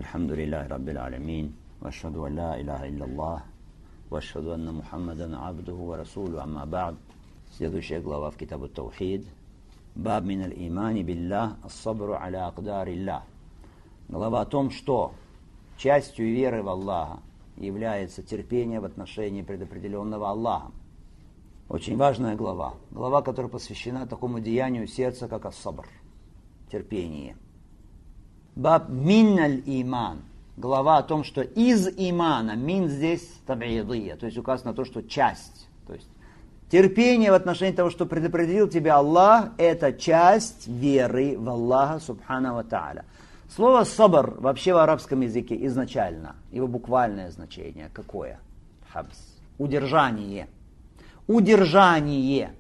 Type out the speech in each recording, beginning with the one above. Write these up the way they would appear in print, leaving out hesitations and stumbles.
Альхамдулиллахи Раббил Алямин. Вашхаду ан ла иляха илляллах. Вашхаду анна Мухаммадан абдуху ва расулю. Амма ба'д. Следующая глава в Китабу Таухид. Баб мин аль-имани биллах ас-сабру аля акдариллах. Глава о том, что частью веры в Аллаха является терпение в отношении предопределенного Аллахом. Очень важная глава. Глава, которая посвящена такому деянию сердца, как ас-сабр. Терпение. Баб мин аль-иман. Глава о том, что из имана, мин здесь таб'идия, то есть указано на то, что часть. То есть терпение в отношении того, что предопределил тебя Аллах, это часть веры в Аллаха субхана ва тааля. Слово сабр вообще в арабском языке изначально, его буквальное значение какое? Хабс. Удержание. Удержание.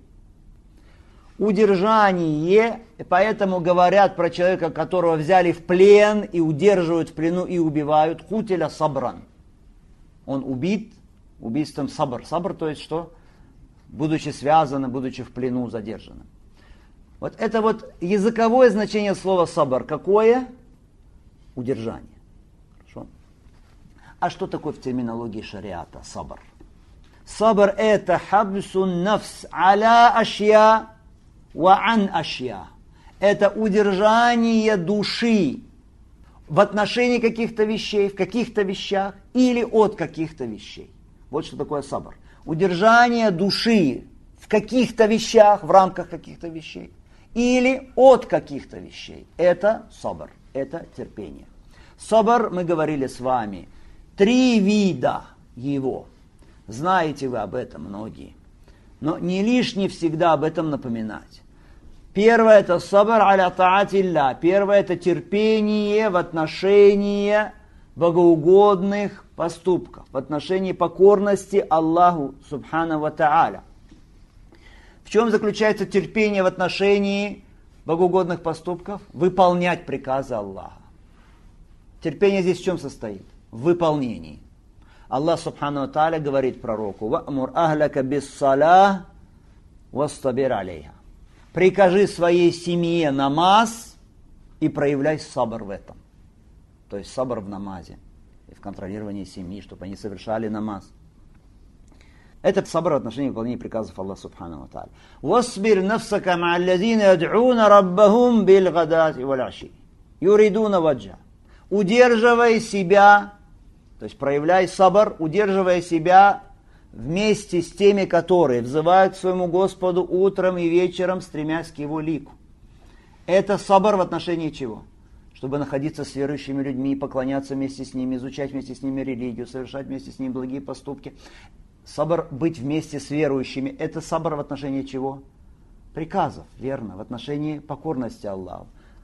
Удержание, поэтому говорят про человека, которого взяли в плен и удерживают в плену и убивают, хутиля сабран. Он убит убийством сабр. Сабр, то есть что? Будучи связанным, будучи в плену, задержанным. Вот это вот языковое значение слова сабр. Какое? Удержание. Хорошо? А что такое в терминологии шариата сабр? Сабр это хабсун нафс аля ашья ва ан ашья. Это удержание души в отношении каких-то вещей, в каких-то вещах или от каких-то вещей. Вот что такое сабр. Удержание души в каких-то вещах, в рамках каких-то вещей или от каких-то вещей. Это сабр, это терпение. Сабр, мы говорили с вами, 3 вида его. Знаете вы об этом многие. Но не лишне всегда об этом напоминать. Первое это сабр аля таатилля. Первое это терпение в отношении богоугодных поступков, в отношении покорности Аллаху субхана ва тааля. В чем заключается терпение в отношении богоугодных поступков? Выполнять приказы Аллаха. Терпение здесь в чем состоит? В выполнении. Аллах субхану ва тааля говорит пророку: «Ва'мур ахляка бис-салах вастабир алейха». Прикажи своей семье намаз и проявляй сабр в этом. То есть сабр в намазе и в контролировании семьи, чтобы они совершали намаз. Это сабр в отношении выполнения приказов Аллаха субхану ва тааля. «Васбир нафсака ма'аллазина яд'уна раббахум билгадати вал'аши юридуна ваджа». Удерживай себя, то есть проявляй сабр, удерживая себя вместе с теми, которые взывают к своему Господу утром и вечером, стремясь к Его лику. Это сабр в отношении чего? Чтобы находиться с верующими людьми, поклоняться вместе с ними, изучать вместе с ними религию, совершать вместе с ними благие поступки. Сабр быть вместе с верующими. Это сабр в отношении чего? Приказов, верно, в отношении покорности Аллаху.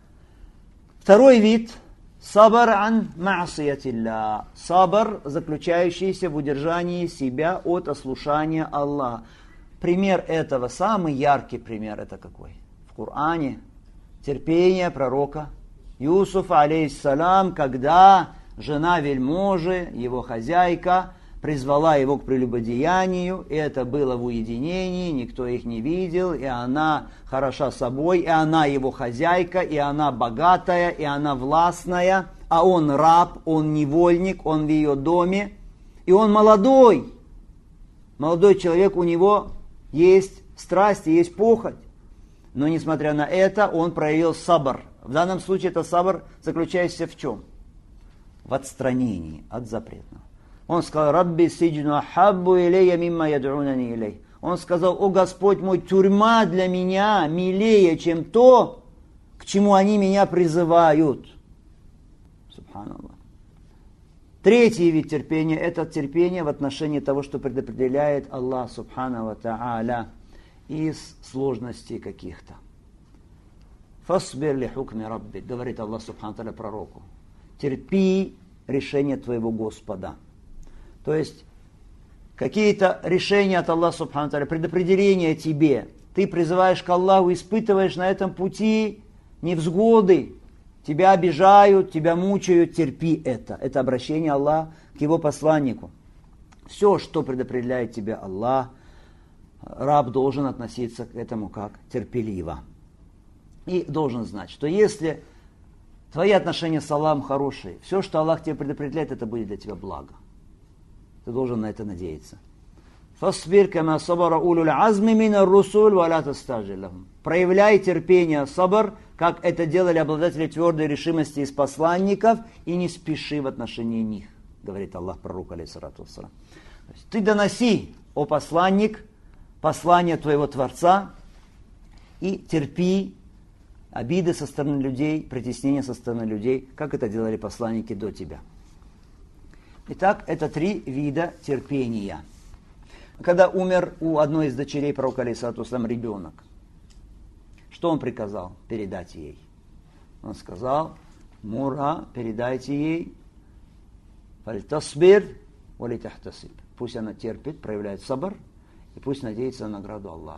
Второй вид – сабр ан ма'асиятилля. Сабр, заключающийся в удержании себя от ослушания Аллаха. Пример этого, самый яркий пример, это какой? В Коране терпение пророка Юсуфа, алейхиссалам, когда жена вельможи, его хозяйка, призвала его к прелюбодеянию, и это было в уединении, никто их не видел, и она хороша собой, и она его хозяйка, и она богатая, и она властная, а он раб, он невольник, он в ее доме, и он молодой. Молодой человек, у него есть страсть, есть похоть. Но несмотря на это, он проявил сабр. В данном случае это сабр заключается в чем? В отстранении от запретного. Он сказал: «Рабби сиджну ахаббу илейя мимма яд'унани илей». Он сказал: «О Господь мой, тюрьма для меня милее, чем то, к чему они меня призывают». Субханаллах. Третий вид терпения – это терпение в отношении того, что предопределяет Аллах субхану ва тааля из сложностей каких-то. «Фасбир ли хукми рабби», говорит Аллах субхану ва тааля пророку. Терпи решение твоего Господа. То есть, какие-то решения от Аллаха субхану ва тааля, предопределения тебе. Ты призываешь к Аллаху, испытываешь на этом пути невзгоды. Тебя обижают, тебя мучают, терпи это. Это обращение Аллаха к его посланнику. Все, что предопределяет тебя Аллах, раб должен относиться к этому как терпеливо. И должен знать, что если Твои отношения с Аллахом хорошие. Все, что Аллах тебе предопределяет, это будет для тебя благо. Ты должен на это надеяться. فَاصْبِرْ كَمَا صَبَرَ أُولُو الْعَزْمِ مِنَ الرُّسُلِ وَلَا تَسْتَعْجِلْ لَهُمْ. Проявляй терпение, сабр, как это делали обладатели твердой решимости из посланников, и не спеши в отношении них, говорит Аллах пророку, алейхиссалату вассалам. Ты доноси, о посланник, послание твоего Творца, и терпи обиды со стороны людей, притеснения со стороны людей, как это делали посланники до тебя. Итак, это 3 вида терпения. Когда умер у одной из дочерей пророка, алейхиссалату вассалам, ребенок, что он приказал передать ей? Он сказал: Мура, передайте ей, фальтасбир валитахтасиб. Пусть она терпит, проявляет сабр, и пусть надеется на награду Аллаха.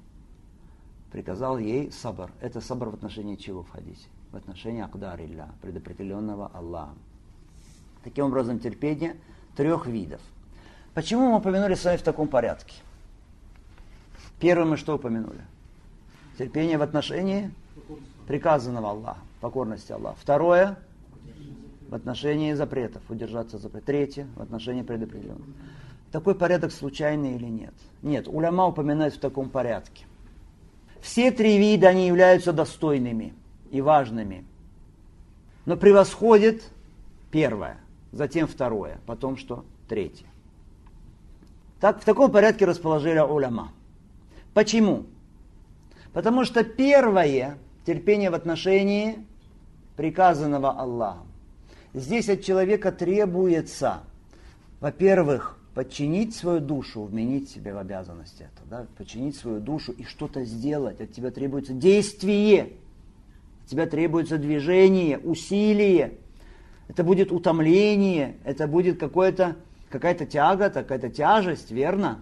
Приказал ей сабр. Это сабр в отношении чего в хадисе? В отношении акдар илля, предопределенного Аллахом. Таким образом, терпение 3 видов. Почему мы упомянули с вами в таком порядке? Первым мы что упомянули? Терпение в отношении приказанного Аллаха, покорности Аллаху. Второе в отношении запретов, удержаться от запретов. Третье в отношении предопределенного. Такой порядок случайный или нет? Нет, уляма упоминают в таком порядке. Все 3 вида, они являются достойными и важными. Но превосходит первое, затем второе, потом что? Третье. Так, в таком порядке расположили уляма. Почему? Потому что первое, терпение в отношении приказанного Аллахом. Здесь от человека требуется, во-первых, подчинить свою душу, вменить себе в обязанность это, да? Подчинить свою душу и что-то сделать. От тебя требуется действие, от тебя требуется движение, усилие. Это будет утомление, это будет какая-то тяга, какая-то тяжесть, верно?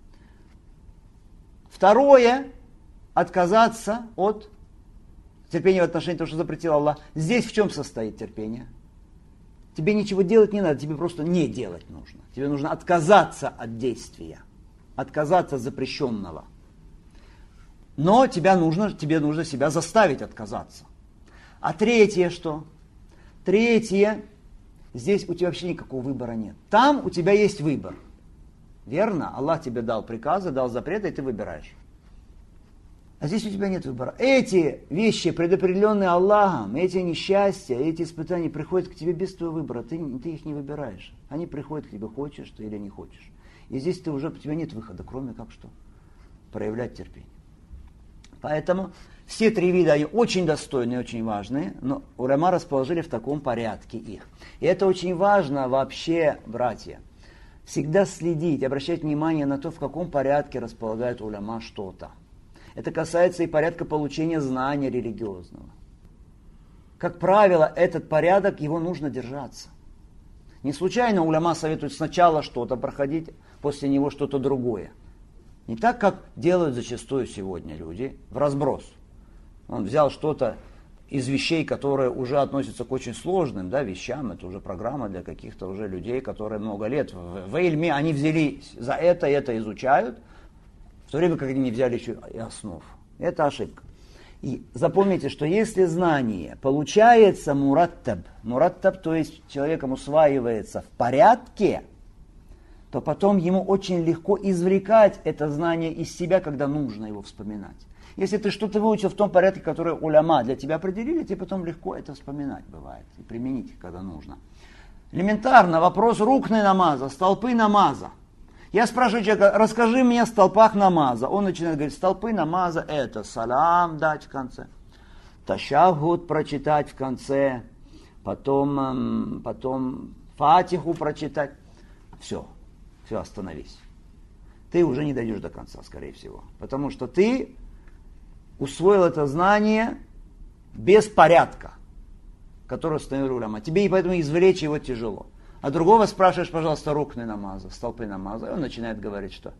Второе, отказаться от терпения в отношении того, что запретил Аллах. Здесь в чем состоит терпение? Тебе ничего делать не надо, тебе просто не делать нужно. Тебе нужно отказаться от действия, отказаться от запрещенного. Но тебе нужно себя заставить отказаться. А третье что? Третье, здесь у тебя вообще никакого выбора нет. Там у тебя есть выбор. Верно? Аллах тебе дал приказы, дал запреты, и ты выбираешь. А здесь у тебя нет выбора. Эти вещи, предопределенные Аллахом, эти несчастья, эти испытания приходят к тебе без твоего выбора. Ты их не выбираешь. Они приходят к тебе, хочешь ты или не хочешь. И здесь у тебя нет выхода, кроме как что? Проявлять терпение. Поэтому все 3 вида, они очень достойные, очень важные, но уляма расположили в таком порядке их. И это очень важно вообще, братья. Всегда следить, обращать внимание на то, в каком порядке располагает уляма что-то. Это касается и порядка получения знания религиозного. Как правило, этот порядок, его нужно держаться. Не случайно уляма советуют сначала что-то проходить, после него что-то другое. Не так, как делают зачастую сегодня люди, в разброс. Он взял что-то из вещей, которые уже относятся к очень сложным вещам, это уже программа для каких-то уже людей, которые много лет в ильме, они взялись за это и это изучают, в то время как они не взяли еще и основ. Это ошибка. И запомните, что если знание получается мураттаб, то есть человеком усваивается в порядке, то потом ему очень легко извлекать это знание из себя, когда нужно его вспоминать. Если ты что-то выучил в том порядке, который уляма для тебя определили, тебе потом легко это вспоминать бывает и применить, когда нужно. Элементарно вопрос рукны намаза, столпы намаза. Я спрашиваю человека: расскажи мне о столпах намаза. Он начинает говорить: столпы намаза это салам дать в конце, ташаххуд прочитать в конце, потом фатиху прочитать. Все, остановись. Ты уже не дойдешь до конца, скорее всего. Потому что ты усвоил это знание без порядка, который установил уляма. Тебе и поэтому извлечь его тяжело. А другого спрашиваешь: пожалуйста, рукны намаза, столпы намаза. И он начинает говорить, что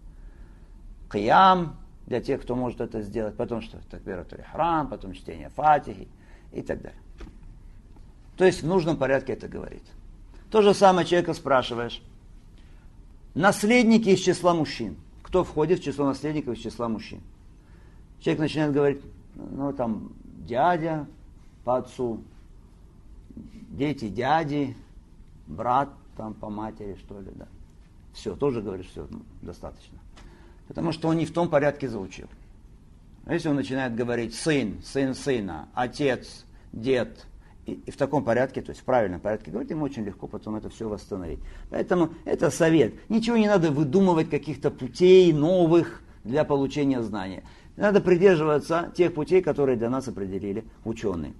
киям для тех, кто может это сделать, потом что такбиратуль ихрам, потом чтение фатихи и так далее. То есть в нужном порядке это говорит. То же самое человека спрашиваешь: наследники из числа мужчин. Кто входит в число наследников из числа мужчин? Человек начинает говорить: дядя по отцу, дети, дяди, брат там по матери, что ли, да. Все, тоже говорит, все, достаточно. Потому что он не в том порядке заучил. А если он начинает говорить сын, сын сына, отец, дед, и в таком порядке, то есть в правильном порядке говорить, ему очень легко потом это все восстановить. Поэтому это совет. Ничего не надо выдумывать, каких-то путей новых для получения знания. Надо придерживаться тех путей, которые для нас определили ученые.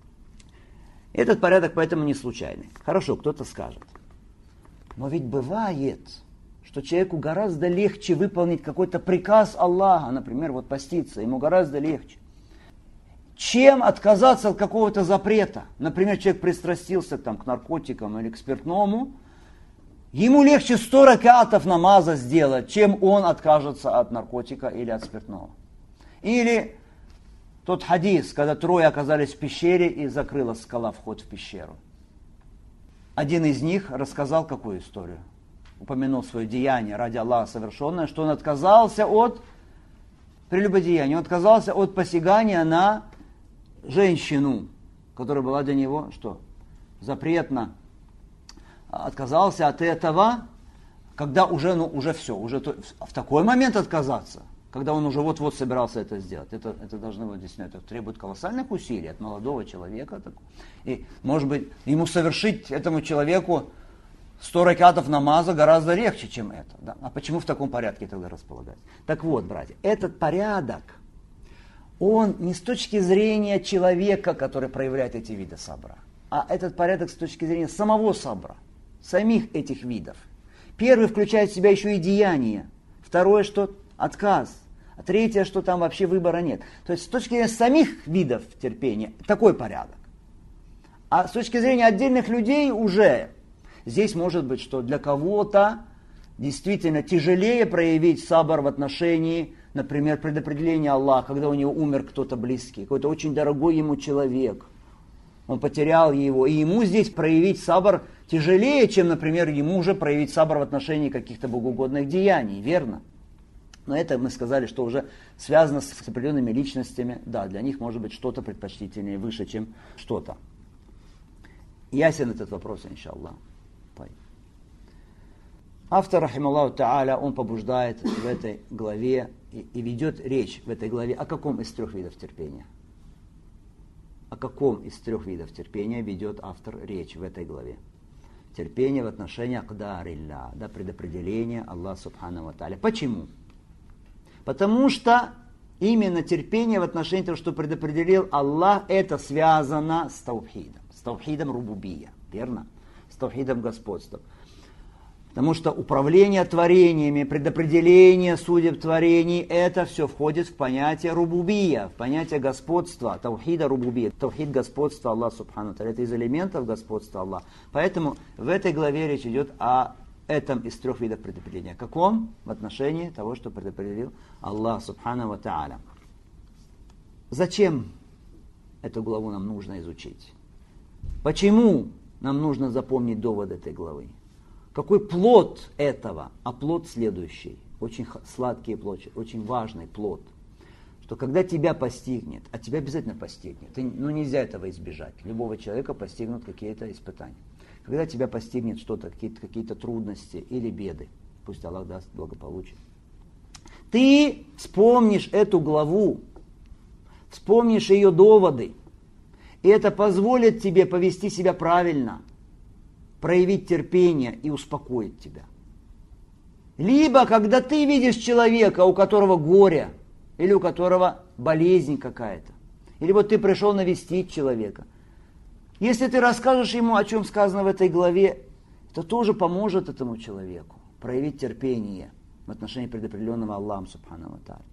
Этот порядок поэтому не случайный. Хорошо, кто-то скажет. Но ведь бывает, что человеку гораздо легче выполнить какой-то приказ Аллаха, например, вот поститься, ему гораздо легче, чем отказаться от какого-то запрета. Например, человек пристрастился там, к наркотикам или к спиртному, ему легче 100 ракатов намаза сделать, чем он откажется от наркотика или от спиртного. Или тот хадис, когда трое оказались в пещере и закрыла скала вход в пещеру. Один из них рассказал какую историю? Упомянул свое деяние ради Аллаха совершенное, что он отказался от прелюбодеяния, он отказался от посягания на женщину, которая была для него что? Запретна. Отказался от этого, когда уже все, уже в такой момент отказаться, когда он уже вот-вот собирался это сделать. Это должно быть действительно, это требует колоссальных усилий от молодого человека. И, может быть, ему совершить этому человеку 100 ракатов намаза гораздо легче, чем это. Да? А почему в таком порядке тогда располагать? Так вот, братья, этот порядок, он не с точки зрения человека, который проявляет эти виды сабра, а этот порядок с точки зрения самого сабра, самих этих видов. Первый включает в себя еще и деяние, второе, что отказ, а третье, что там вообще выбора нет. То есть с точки зрения самих видов терпения такой порядок. А с точки зрения отдельных людей уже здесь может быть, что для кого-то действительно тяжелее проявить сабр в отношении, например, предопределения Аллаха, когда у него умер кто-то близкий, какой-то очень дорогой ему человек. Он потерял его, и ему здесь проявить сабр тяжелее, чем, например, ему уже проявить сабр в отношении каких-то богоугодных деяний, верно? Но это мы сказали, что уже связано с определенными личностями. Да, для них может быть что-то предпочтительнее, выше, чем что-то. Ясен этот вопрос, иншаллах. Автор, рахималлаху та'аля, он побуждает в этой главе и ведет речь в этой главе о каком из трех видов терпения? О каком из трех видов терпения ведет автор речь в этой главе? Терпение в отношении акдарилля, да, предопределения Аллаха субхану ва та'аля. Почему? Потому что именно терпение в отношении того, что предопределил Аллах, это связано с таухидом рубубия, верно? С таухидом господства. Потому что управление творениями, предопределение судеб творений, это все входит в понятие рубубия, в понятие господства, таухида рубубия, таухид господства Аллаха субхану ва та'аля. Это из элементов господства Аллаха. Поэтому в этой главе речь идет о этом из трех видов предопределения. Каком? В отношении того, что предопределил Аллах субхану ва та'аля. Зачем эту главу нам нужно изучить? Почему нам нужно запомнить довод этой главы? Какой плод этого? А плод следующий. Очень сладкий плод, очень важный плод. Что когда тебя постигнет, а тебя обязательно постигнет, нельзя этого избежать. Любого человека постигнут какие-то испытания. Когда тебя постигнет что-то, какие-то трудности или беды, пусть Аллах даст благополучие, ты вспомнишь эту главу, вспомнишь ее доводы, и это позволит тебе повести себя правильно, проявить терпение и успокоить тебя. Либо, когда ты видишь человека, у которого горе, или у которого болезнь какая-то, или вот ты пришел навестить человека, если ты расскажешь ему, о чем сказано в этой главе, это тоже поможет этому человеку проявить терпение в отношении предопределенного Аллахом субхану ва та'аля.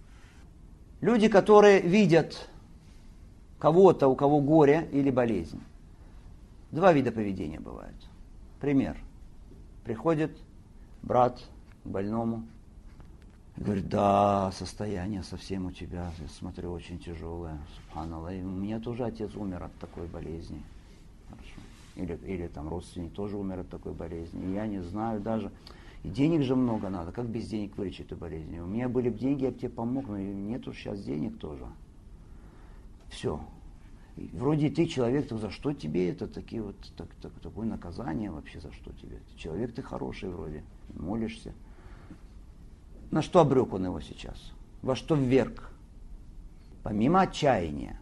Люди, которые видят кого-то, у кого горе или болезнь, два вида поведения бывают. Пример. Приходит брат к больному и говорит: да, состояние совсем у тебя, я смотрю, очень тяжелое. Субханаллах. И у меня тоже отец умер от такой болезни. Хорошо. Или там родственник тоже умер от такой болезни. И я не знаю даже. И денег же много надо. Как без денег вылечить эту болезнь? У меня были бы деньги, я бы тебе помог, но нету сейчас денег тоже. Все. И вроде ты человек, то за что тебе это, такое наказание вообще, за что тебе? Человек ты хороший вроде, молишься. На что обрек он его сейчас? Во что вверг? Помимо отчаяния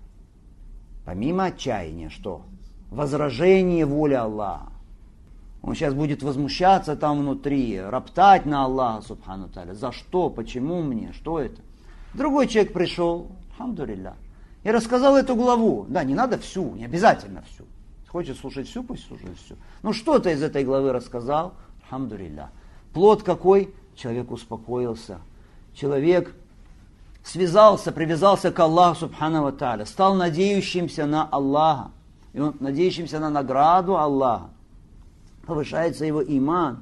что? Возражение воли Аллаха. Он сейчас будет возмущаться там внутри, роптать на Аллаха, субхану тааля. За что? Почему мне? Что это? Другой человек пришел, альхамдулилля, и рассказал эту главу. Да, не надо всю, не обязательно всю. Хочет слушать всю, пусть слушает всю. Ну что-то из этой главы рассказал, альхамдулилля. Плод какой? Человек успокоился. Человек связался, привязался к Аллаху, субхану тааля, стал надеющимся на Аллаха, и он надеющимся на награду Аллаха. Повышается его иман.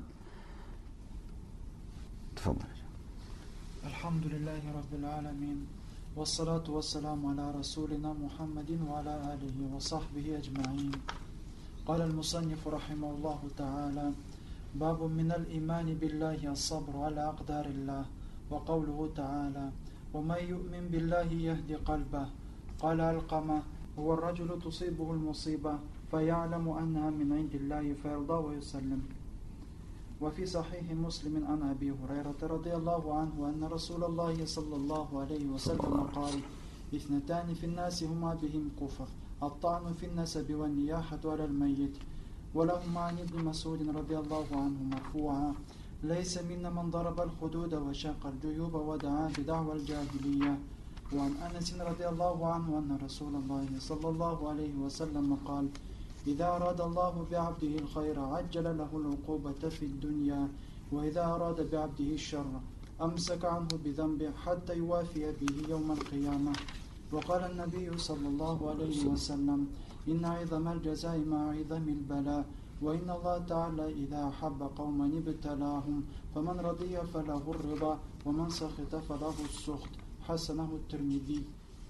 Альхамдулиллахи раббил аламин. Вассалату вассаламу аля расулина Мухаммадин ва аля алихи ва сахбихи аджмаин. قال المصنف رحمه الله تعالى: باب من الإيمان بالله الصبر على أقدار الله، وقوله تعالى: ومن يؤمن بالله يهدي قلبه. قال علقمة: هو الرجل تصيبه المصيبة فيعلم أنها من عند الله فيرضى ويسلم. وفي صحيح مسلم عن أبي هريرة رضي الله عنه أن رسول الله صلى الله عليه وسلم قال: اثنتان في الناس هما بهم كفر، الطعن في النسب والنياحة على الميت. ولهما عن ابن مسعود رضي الله عنه مرفوعا: ليس منا من ضرب الخدود وشق الجيوب ودعا بدعوى الجاهلية. وعن أنس رضي الله عنه أن رسول الله صلى الله عليه وسلم قال: إذا أراد الله بعبده الخير عجل له العقوبة في الدنيا، وإذا أراد بعبده الشر أمسك عنه بذنبه حتى يوافي به يوم القيامة. وقال النبي صلى الله عليه وسلم: إن عظم الجزاء مع عظم البلاء، وإن الله تعالى إذا أحب قوما ابتلاهم، فمن رضي فله الرضا ومن سخط فله السخط. حسنه الترمذي.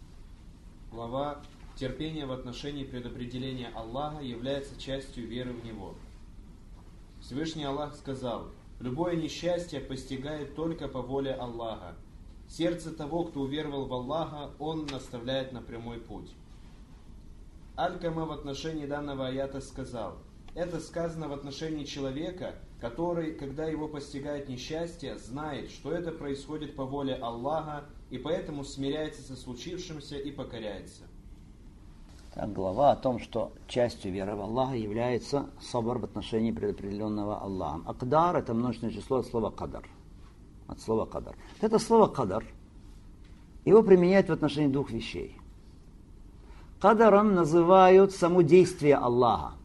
Глава «Терпение в отношении предопределения Аллаха является частью веры в Него». Всевышний Аллах сказал: «Любое несчастье постигает только по воле Аллаха. Сердце того, кто уверовал в Аллаха, Он наставляет на прямой путь». Аль-Кама в отношении данного аята сказал: это сказано в отношении человека, который, когда его постигает несчастье, знает, что это происходит по воле Аллаха, и поэтому смиряется со случившимся и покоряется. Так, глава о том, что частью веры в Аллаха является сабр в отношении предопределенного Аллахом. Акдар — это множественное число от слова кадар. От слова кадар. Это слово кадар, его применяют в отношении двух вещей. Кадаром называют само действие Аллаха.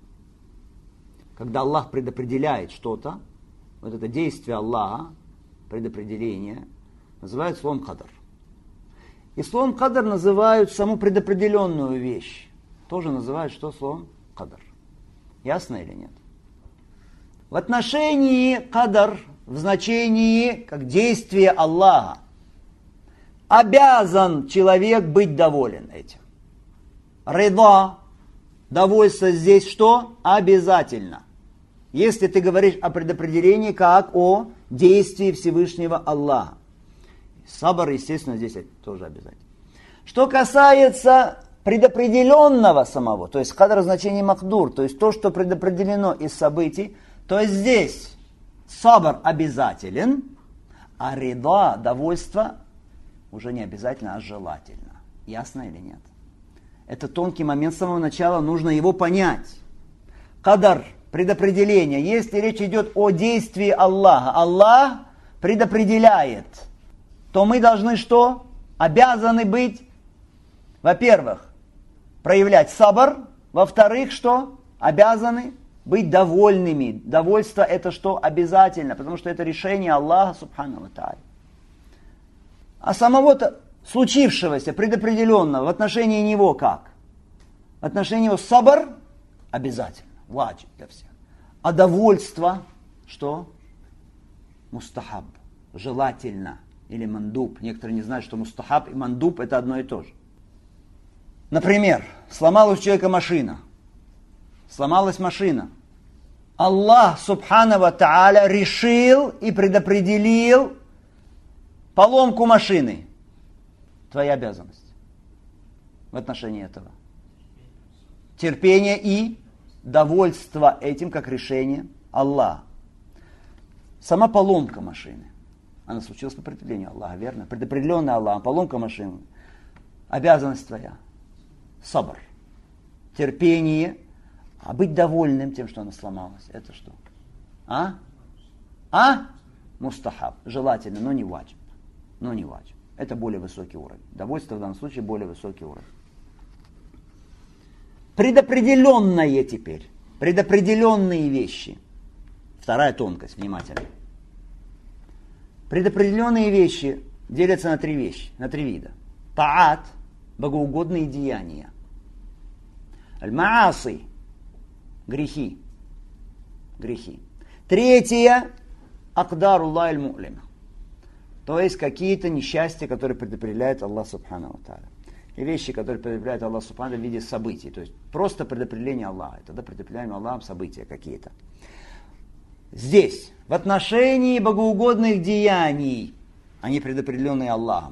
Когда Аллах предопределяет что-то, вот это действие Аллаха, предопределение, называют словом кадар. И словом кадар называют саму предопределенную вещь. Тоже называют что словом кадар. Ясно или нет? В отношении кадар, в значении как действие Аллаха, обязан человек быть доволен этим. Рида, довольство здесь что? Обязательно. Если ты говоришь о предопределении как о действии Всевышнего Аллаха. Сабр, естественно, здесь тоже обязательно. Что касается предопределенного самого, то есть кадр в значении махдур, то есть то, что предопределено из событий, то есть здесь сабр обязателен, а рида, довольство, уже не обязательно, а желательно. Ясно или нет? Это тонкий момент с самого начала, нужно его понять. Кадар, предопределение, если речь идет о действии Аллаха, Аллах предопределяет, то мы должны что? Обязаны быть, во-первых, проявлять сабр, во-вторых, что? Обязаны быть довольными. Довольство это что? Обязательно, потому что это решение Аллаха, субхану ва тааля. А самого-то случившегося, предопределенного, в отношении него как? В отношении него сабр обязательно, ваджиб для всех. А довольство, что? Мустахаб, желательно. Или мандуб. Некоторые не знают, что мустахаб и мандуб это одно и то же. Например, сломалась у человека машина. Сломалась машина. Аллах, субхану ва тааля, решил и предопределил поломку машины. Твоя обязанность в отношении этого. терпение и довольство этим как решение Аллаха. Сама поломка машины, она случилась по определению Аллаха, верно? Предопределенная Аллахом, поломка машины. Обязанность твоя. Сабр. Терпение. А быть довольным тем, что она сломалась, это что? Мустахаб. Желательно, но не ваджиб. Это более высокий уровень. Довольство в данном случае более высокий уровень. Предопределенное теперь. Предопределенные вещи. Вторая тонкость, внимательно. Предопределенные вещи делятся на три вида. Таат, богоугодные деяния. Аль-мааси, грехи. Третье, акдаруллах аль-мулима. То есть какие-то несчастья, которые предопределяет Аллах Субхану ва Тааля. И вещи, которые предопределяет Аллах Субхану в виде событий. То есть просто предопределение Аллаха. Тогда предопределяем Аллахом события какие-то. Здесь, в отношении богоугодных деяний, они предопределенные Аллахом.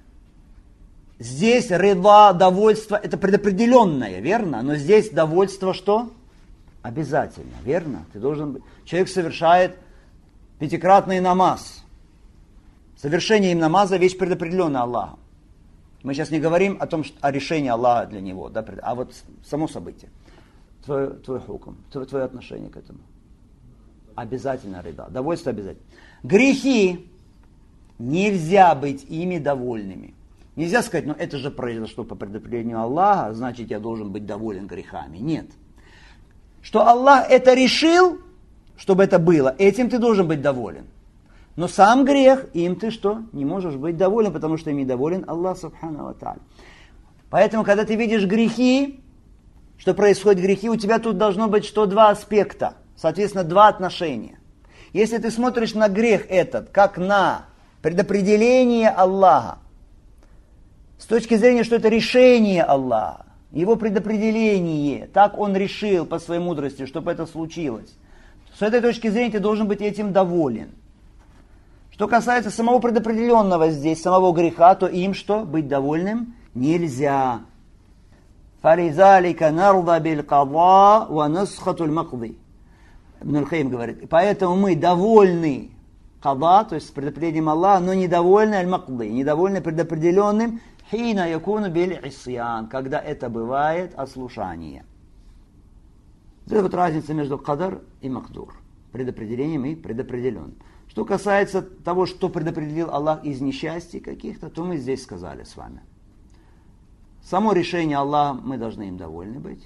Здесь рида, довольство, это предопределенное, верно? Но здесь довольство что? Обязательно, верно? Ты должен быть. Человек совершает пятикратный намаз. Совершение им намаза вещь предопределенная Аллахом. Мы сейчас не говорим о том, что, о решении Аллаха для него, да, а вот само событие. Твой хукм, твое отношение к этому. Обязательно рида. Довольство обязательно. Грехи. Нельзя быть ими довольными. Нельзя сказать, это же произошло по предопределению Аллаха, значит, я должен быть доволен грехами. Нет. Что Аллах это решил, чтобы это было, этим ты должен быть доволен. Но сам грех, им ты что? Не можешь быть доволен, потому что им недоволен Аллах Субхану ва Тааля. Поэтому, когда ты видишь грехи, что происходят грехи, у тебя тут должно быть что? Два аспекта. Соответственно, два отношения. Если ты смотришь на грех этот, как на предопределение Аллаха, с точки зрения, что это решение Аллаха, его предопределение, так он решил по своей мудрости, чтобы это случилось. С этой точки зрения ты должен быть этим доволен. Что касается самого предопределенного здесь, самого греха, то им что? Быть довольным нельзя. فَلِذَلِكَ نَرْضَ بِالْقَضَاءِ وَنَسْخَةُ الْمَقْضِي. Ибн аль-Каим говорит, поэтому мы довольны када, то есть с предопределением Аллаха, но недовольны аль-мақди, недовольны предопределенным хина якуну биль исьян, когда это бывает ослушание. Это вот разница между кадар и мақдур, предопределением и предопределенным. Что касается того, что предопределил Аллах из несчастий каких-то, то мы здесь сказали с вами. Само решение Аллаха, мы должны им довольны быть,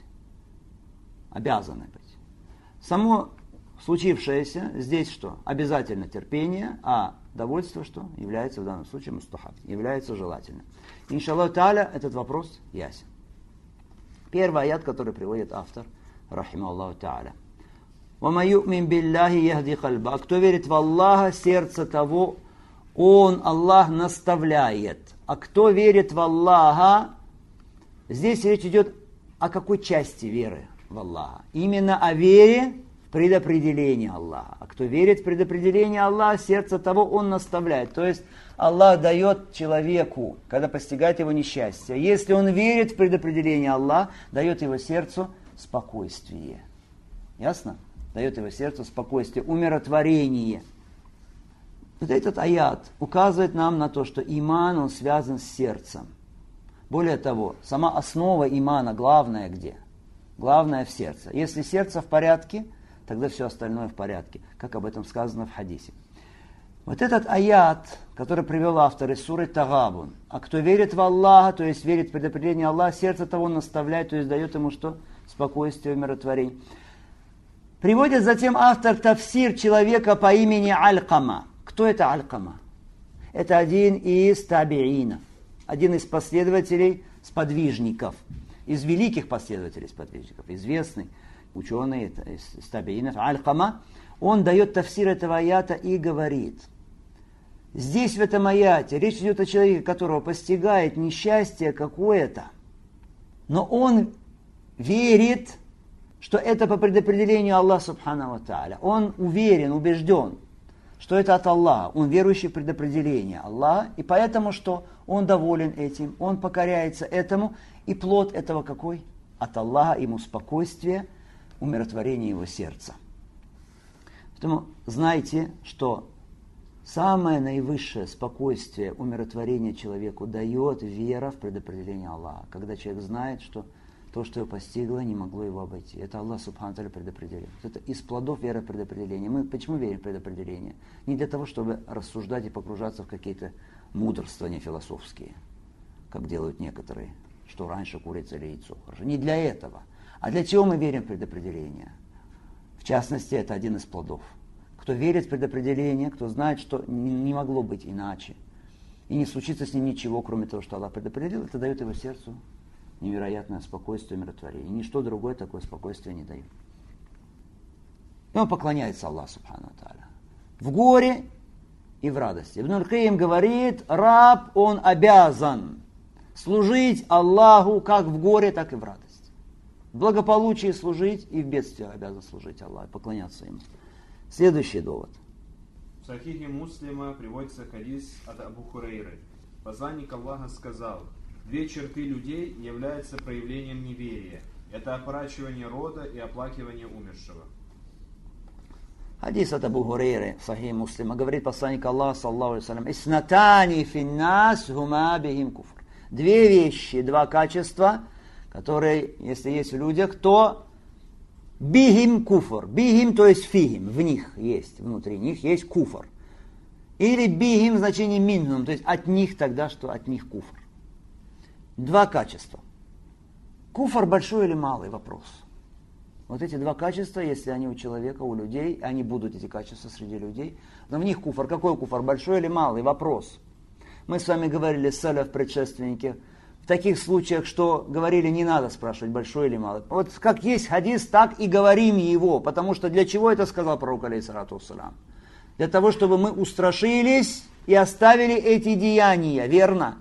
обязаны быть. Само случившееся здесь что? Обязательно терпение, а довольство что? Является в данном случае мустахаб, является желательным. Иншаллах тааля, этот вопрос ясен. Первый аят, который приводит автор, рахима Аллаху тааля. وَمَا يُؤْمِنْ بِاللَّهِ يَهْدِي قَلْبَهُ. Кто верит в Аллаха, сердце того, он, Аллах, наставляет. А кто верит в Аллаха, здесь речь идет о какой части веры в Аллаха? Именно о вере в предопределение Аллаха. А кто верит в предопределение Аллаха, сердце того он наставляет. То есть Аллах дает человеку, когда постигает его несчастье. Если он верит в предопределение Аллаха, дает его сердцу спокойствие. Ясно? Дает его сердцу спокойствие, умиротворение. Вот этот аят указывает нам на то, что иман, он связан с сердцем. Более того, сама основа имана, главная где? Главное в сердце. Если сердце в порядке, тогда все остальное в порядке, как об этом сказано в хадисе. Вот этот аят, который привел автор из суры Тагабун, а кто верит в Аллаха, то есть верит в предопределение Аллаха, сердце того наставляет, то есть дает ему что? Спокойствие, умиротворение. Приводит затем автор тафсир человека по имени Алькама. Кто это Алькама? Это один из табиинов, один из последователей сподвижников, из великих последователей сподвижников, известный ученый из табиинов Алькама. Он дает тафсир этого аята и говорит, здесь в этом аяте речь идет о человеке, которого постигает несчастье какое-то, но он верит, что это по предопределению Аллаха Субхану ва Тааля. Он уверен, убежден, что это от Аллаха. Он верующий в предопределение Аллаха. И поэтому что? Он доволен этим, он покоряется этому. И плод этого какой? от Аллаха ему спокойствие, умиротворение его сердца. Поэтому знайте, что самое наивысшее спокойствие, умиротворение человеку дает вера в предопределение Аллаха. Когда человек знает, что то, что его постигло, не могло его обойти. Это Аллах Субхану ва Тааля предопределил. Это из плодов веры в предопределение. Мы почему верим в предопределение? Не для того, чтобы рассуждать и погружаться в какие-то мудрствования философские, как делают некоторые, что раньше курица или яйцо. Не для этого. А для чего мы верим в предопределение? В частности, это один из плодов. Кто верит в предопределение, кто знает, что не могло быть иначе, и не случится с ним ничего, кроме того, что Аллах предопределил, это дает его сердцу невероятное спокойствие и умиротворение. Ничто другое такое спокойствие не дает. И он поклоняется Аллаху Субхану ва Тааля. В горе и в радости. Ибн Аль-Кайим говорит, раб, он обязан служить Аллаху как в горе, так и в радости. В благополучии служить и в бедствии обязан служить Аллаху, поклоняться Ему. Следующий довод. В Сахихе Муслима приводится хадис от Абу Хурейры. Посланник Аллаха сказал: две черты людей являются проявлением неверия. Это опорачивание рода и оплакивание умершего. Хадис от Абу Хурейры в Сахихе Муслима говорит посланник Аллаха, саллаллаху алейхи ва саллям, «Иснатани финнас хума бихим куфр». Две вещи, два качества, которые, если есть в людях, то бихим куфр. Бихим, то есть фихим, в них есть, внутри них есть куфр. Или бихим в значении минхум, то есть от них тогда, что от них куфр. Два качества. Куфр большой или малый? Вопрос. Вот эти два качества, если они у человека, у людей, они будут эти качества среди людей, но в них куфр. Какой куфр? Большой или малый? Вопрос. Мы с вами говорили, саляф, предшественники, в таких случаях, что говорили, не надо спрашивать, большой или малый. Вот как есть хадис, так и говорим его, потому что для чего это сказал пророк, алейхиссалату вассалям? Для того, чтобы мы устрашились и оставили эти деяния, верно?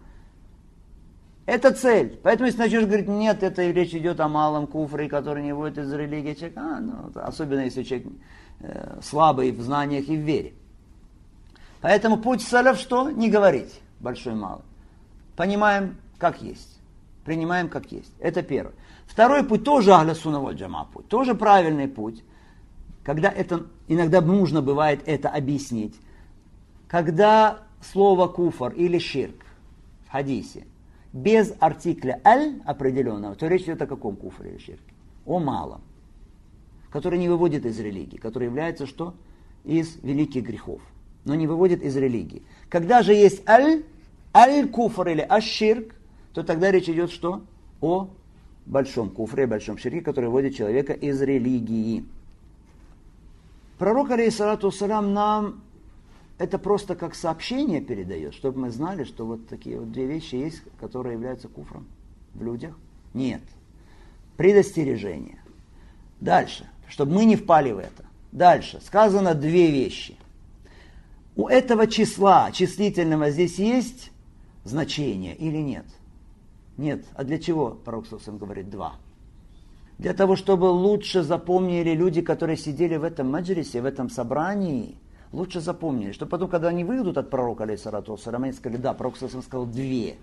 Это цель. Поэтому если начнешь говорить, нет, это речь идет о малом куфре, который не выводит из религии человека, особенно если человек слабый в знаниях и в вере. Поэтому путь саляф что? Не говорить большой, малый. Понимаем, как есть. Принимаем, как есть. Это первый. Второй путь тоже ахля сунна валь джамаа путь. Тоже правильный путь. Когда это, иногда нужно бывает это объяснить. Когда слово куфр или ширк в хадисе без артикля аль определенного, то речь идет о каком куфре или ширке? О малом. Который не выводит из религии. Который является что? Из великих грехов. Но не выводит из религии. Когда же есть аль-куфр или аш-ширк, то тогда речь идет что? О большом куфре, большом ширке, который выводит человека из религии. Пророк, алейхиссалату вассалям, нам это просто как сообщение передает, чтобы мы знали, что вот такие вот две вещи есть, которые являются куфром в людях. Нет. Предостережение. Дальше. Чтобы мы не впали в это. Дальше. Сказано две вещи. У этого числа числительного здесь есть значение или нет? Нет. А для чего пророк ﷺ говорит два? Для того, чтобы лучше запомнили люди, которые сидели в этом маджлисе, в этом собрании, лучше запомнили, чтобы потом, когда они выйдут от пророка, алейхиссалату вассалям, они сказали, да, пророк ﷺ сказал две.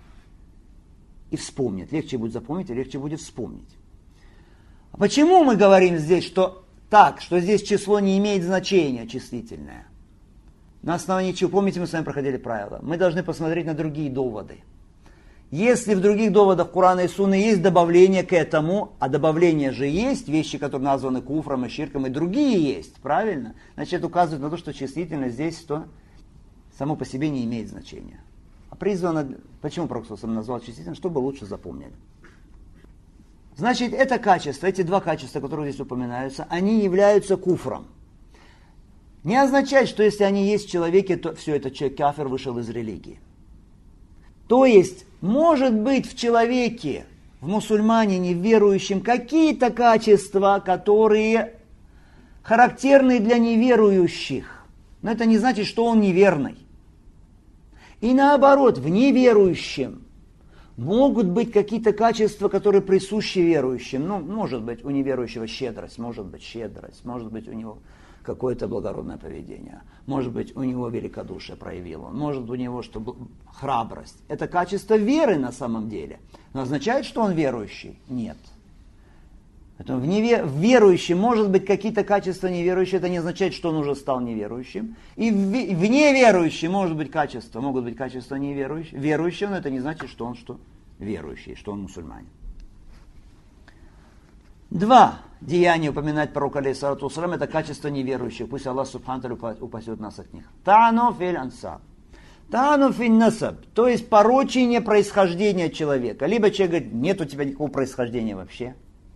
И вспомнят. Легче будет запомнить, и легче будет вспомнить. А почему мы говорим здесь, что так, что здесь число не имеет значения числительное? На основании чего? Помните, мы с вами проходили правила. Мы должны посмотреть на другие доводы. Если в других доводах Курана и Сунны есть добавление к этому, а добавление же есть, вещи, которые названы куфром и ширком, и другие есть, правильно? Значит, это указывает на то, что числительное здесь что само по себе не имеет значения. А призвано, почему пророк назвал числительным, чтобы лучше запомнили. Значит, это качество, эти два качества, которые здесь упоминаются, они являются куфром. Не означает, что если они есть в человеке, то все, этот человек кафир, вышел из религии. То есть, может быть в человеке, в мусульманине, в верующем, какие-то качества, которые характерны для неверующих. Но это не значит, что он неверный. И наоборот, в неверующем могут быть какие-то качества, которые присущи верующим. Ну, может быть, у неверующего щедрость, может быть, у него какое-то благородное поведение. Может быть, у него великодушие проявил он. Может быть, у него храбрость. Это качество веры на самом деле. Но означает, что он верующий? Нет. Поэтому в верующем может быть какие-то качества неверующие, это не означает, что он уже стал неверующим. И в неверующем могут быть качества неверующего, но это не значит, что он верующий, что он мусульманин. 2 деяния упоминать пророка алейхиссалату вассалям, это качество неверующих. Пусть Аллах субхану ва тааля упасет нас от них. Та'ну фил ансаб. Та'ну фил насаб. То есть порочение происхождения человека. Либо человек говорит, нет у тебя никакого происхождения вообще.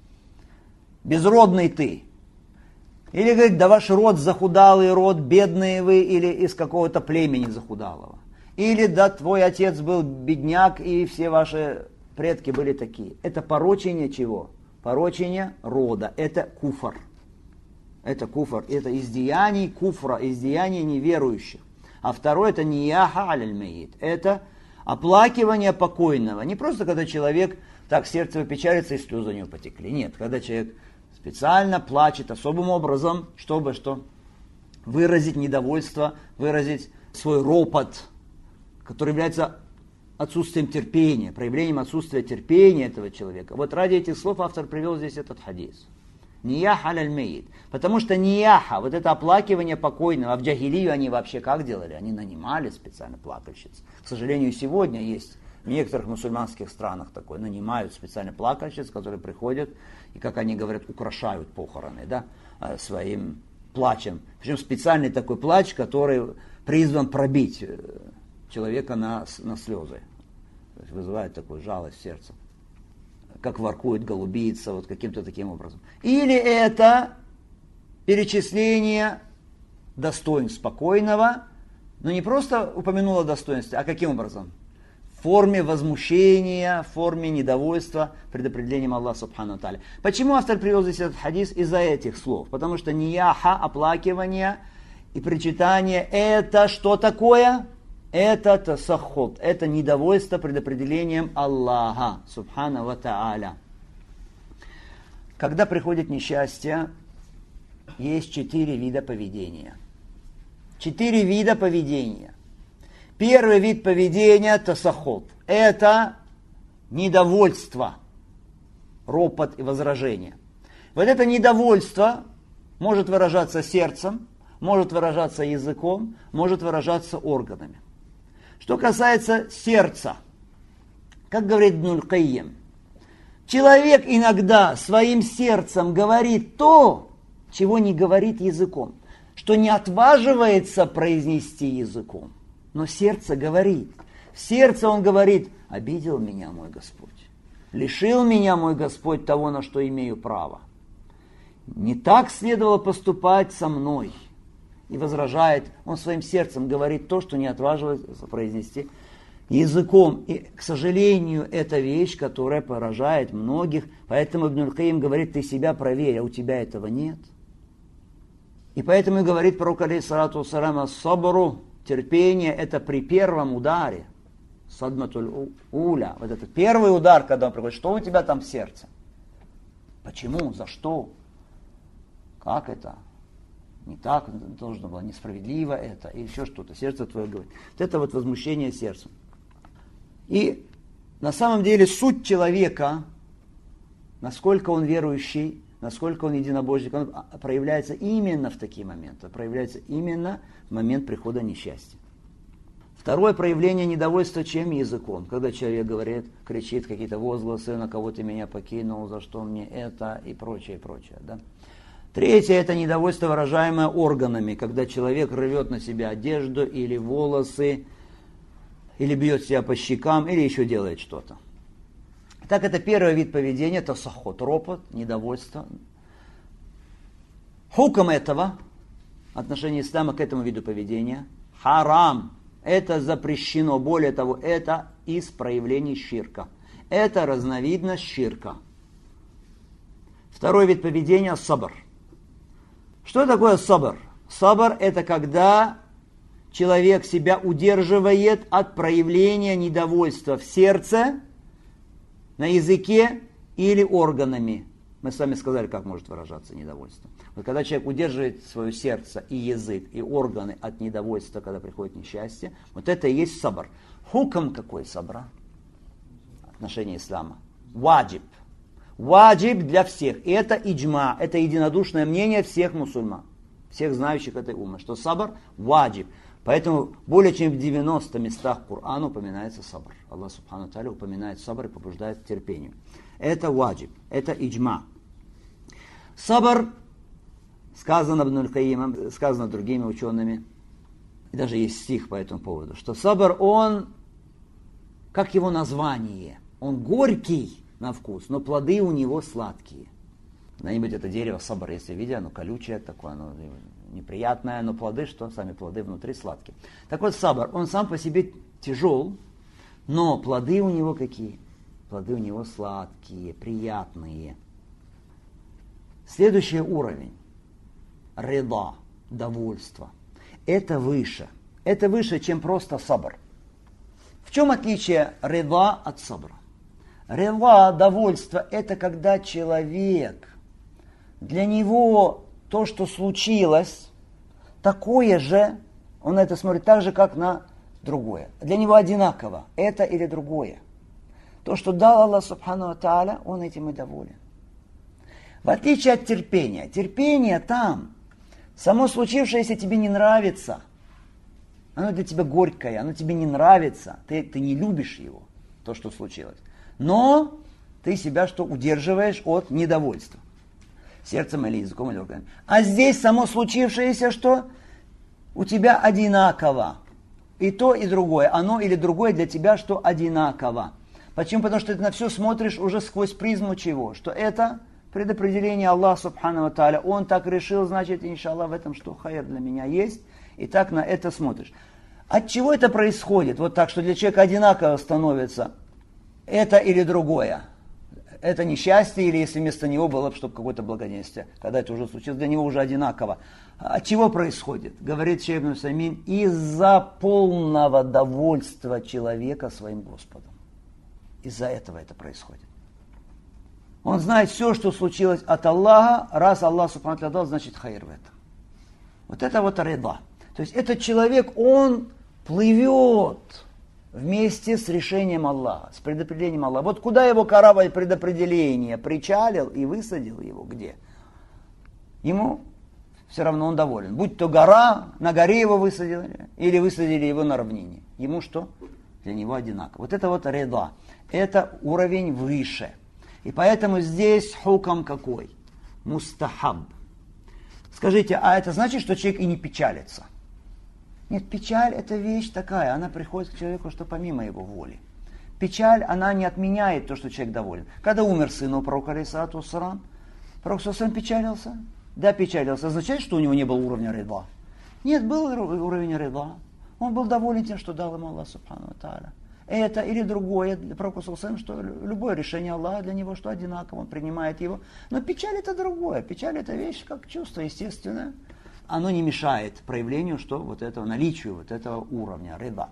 Безродный ты. Или говорит, да ваш род захудалый род, бедные вы, или из какого-то племени захудалого. Или да твой отец был бедняк, и все ваши предки были такие. Это порочение чего? Порочение рода. Это куфр. Это куфр. Это из деяний куфра, из деяний неверующих. А второе это нияха аль-мейит. Это оплакивание покойного. Не просто когда человек так сердце печалится и слезы у него потекли. Нет, когда человек специально плачет особым образом, чтобы что? Выразить недовольство, выразить свой ропот, который является отсутствием терпения, проявлением отсутствия терпения этого человека. Вот ради этих слов автор привел здесь этот хадис. Нияха аль-мейит. Потому что нияха, вот это оплакивание покойного, а в джахилию они вообще как делали? Они нанимали специально плакальщиц. К сожалению, сегодня есть в некоторых мусульманских странах такое, нанимают специально плакальщиц, которые приходят и, как они говорят, украшают похороны, да, своим плачем. Причем специальный такой плач, который призван пробить человека на слезы. То есть вызывает такую жалость в сердце. Как воркует голубица, вот каким-то таким образом. Или это перечисление достоинств спокойного, но не просто упомянуло достоинство, а каким образом? В форме возмущения, в форме недовольства предопределением Аллаха субхану тааля. Почему автор привел здесь этот хадис? Из-за этих слов. Потому что нияха, оплакивание и причитание, это что такое? Это тасаххут, это недовольство предопределением Аллаха субхану ва тааля. Когда приходит несчастье, есть 4 вида поведения. 4 вида поведения. Первый вид поведения – тасаххут. Это недовольство, ропот и возражение. Вот это недовольство может выражаться сердцем, может выражаться языком, может выражаться органами. Что касается сердца, как говорит Ибн аль-Кайим, человек иногда своим сердцем говорит то, чего не говорит языком, что не отваживается произнести языком. Но сердце говорит. В сердце он говорит, обидел меня мой Господь, лишил меня мой Господь того, на что имею право. Не так следовало поступать со мной. И возражает, он своим сердцем говорит то, что не отваживается произнести языком. И, к сожалению, это вещь, которая поражает многих. Поэтому Ибн аль-Кайим говорит, ты себя проверь, а у тебя этого нет. И поэтому и говорит пророк алейхиссалату вассалям, ас-сабру, терпение, это при первом ударе. Садматуль уля. Вот этот первый удар, когда он приходит, что у тебя там в сердце? Почему? За что? Как это? Не так, должно было, несправедливо это, и еще что-то. Сердце твое говорит. Вот это вот возмущение сердцем. И на самом деле суть человека, насколько он верующий, насколько он единобожник, он проявляется именно в такие моменты, проявляется именно в момент прихода несчастья. Второе проявление недовольства чем? Языком. Когда человек говорит, кричит какие-то возгласы, на кого ты меня покинул, за что мне это и прочее, прочее. Да? Третье – это недовольство, выражаемое органами, когда человек рвет на себя одежду или волосы, или бьет себя по щекам, или еще делает что-то. Так, это первый вид поведения, это тасаххут, ропот, недовольство. Хукм этого, отношение ислама к этому виду поведения, харам, это запрещено, более того, это из проявлений ширка. Это разновидность ширка. Второй вид поведения – сабр. Что такое сабр? Сабр – это когда человек себя удерживает от проявления недовольства в сердце, на языке или органами. Мы с вами сказали, как может выражаться недовольство. Вот когда человек удерживает свое сердце и язык, и органы от недовольства, когда приходит несчастье, вот это и есть сабр. Хукм какой сабра? Отношение ислама. Ваджиб. Ваджиб для всех. И это иджма, это единодушное мнение всех мусульман, всех знающих этой уммы, что сабр ваджиб. Поэтому более чем в 90 местах Корана упоминается сабр. Аллах Субхану Тааля упоминает сабр и побуждает к терпению. Это ваджиб, это иджма. Сабр, сказано Ибн аль-Кайимом, сказано другими учеными, и даже есть стих по этому поводу, что сабр, он, как его название, он горький на вкус, но плоды у него сладкие. Когда-нибудь это дерево сабр, если видели, оно колючее такое, оно неприятное, но плоды, что? Сами плоды внутри сладкие. Так вот, сабр, он сам по себе тяжел, но плоды у него какие? Плоды у него сладкие, приятные. Следующий уровень. Рида, довольство. Это выше. Это выше, чем просто сабр. В чем отличие рида от сабра? Рида, довольство, это когда человек, для него то, что случилось, такое же, он на это смотрит так же, как на другое. Для него одинаково, это или другое. То, что дал Аллах Субхану ва Тааля, он этим и доволен. В отличие от терпения. Терпение там, само случившееся тебе не нравится. Оно для тебя горькое, оно тебе не нравится. Ты не любишь его, то, что случилось. Но ты себя что удерживаешь от недовольства. Сердцем или языком или руками. А здесь само случившееся, что у тебя одинаково. И то, и другое. Оно или другое для тебя, что одинаково. Почему? Потому что ты на все смотришь уже сквозь призму чего? Что это предопределение Аллаха Субхану ва Тааля. Он так решил, значит, иншаллах, в этом что хайр для меня есть. И так на это смотришь. От чего это происходит? Вот так, что для человека одинаково становится это или другое. Это несчастье, или если вместо него было бы чтобы какое-то благоденствие. Когда это уже случилось, для него уже одинаково. От чего происходит? Говорит Шейх Ибн Усаймин, из-за полного довольства человека своим Господом. Из-за этого это происходит. Он знает все, что случилось от Аллаха. Раз Аллах Субхану ва Тааля дал, значит хайр в этом. Вот это вот рида. То есть этот человек, он плывет вместе с решением Аллаха, с предопределением Аллаха. Вот куда его корабль предопределения причалил и высадил его, где? Ему все равно он доволен. Будь то гора, на горе его высадили, или высадили его на равнине. Ему что? Для него одинаково. Вот это вот рида. Это уровень выше. И поэтому здесь хукам какой? Мустахаб. Скажите, а это значит, что человек и не печалится? Нет, печаль это вещь такая, она приходит к человеку, что помимо его воли. Печаль, она не отменяет то, что человек доволен. Когда умер сын у пророка, алейхиссалату вассалам, пророк сам печалился? Да, печалился. Означает, что у него не было уровня рида? Нет, был уровень рида. Он был доволен тем, что дал ему Аллах Субхану ва Тааля. Это или другое, пророк сам, что любое решение Аллаха для него, что одинаково, он принимает его. Но печаль это другое. Печаль это вещь, как чувство естественное. Оно не мешает проявлению, что вот этого, наличию вот этого уровня, рида.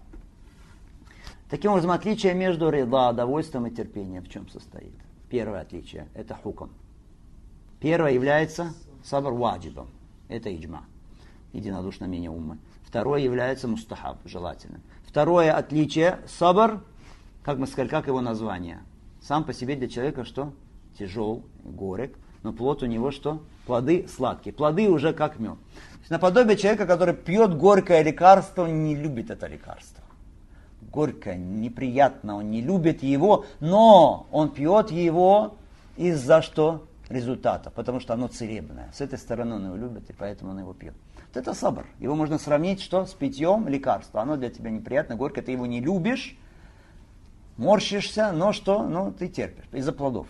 Таким образом, отличие между рида, довольством и терпением в чем состоит? Первое отличие – это хукам. Первое является сабр ваджибом. Это иджма, единодушное мнение уммы. Второе является мустахаб, желательным. Второе отличие – сабр, как мы сказали, как его название. Сам по себе для человека что? Тяжел, горек, но плод у него что? Плоды сладкие. Плоды уже как мед. Наподобие человека, который пьет горькое лекарство, он не любит это лекарство. Горькое, неприятно, он не любит его, но он пьет его из-за что? Результата, потому что оно целебное. С этой стороны он его любит, и поэтому он его пьет. Вот это сабр. Его можно сравнить что? С питьем лекарства. Оно для тебя неприятно, горькое, ты его не любишь, морщишься, но что? Ну, ты терпишь из-за плодов.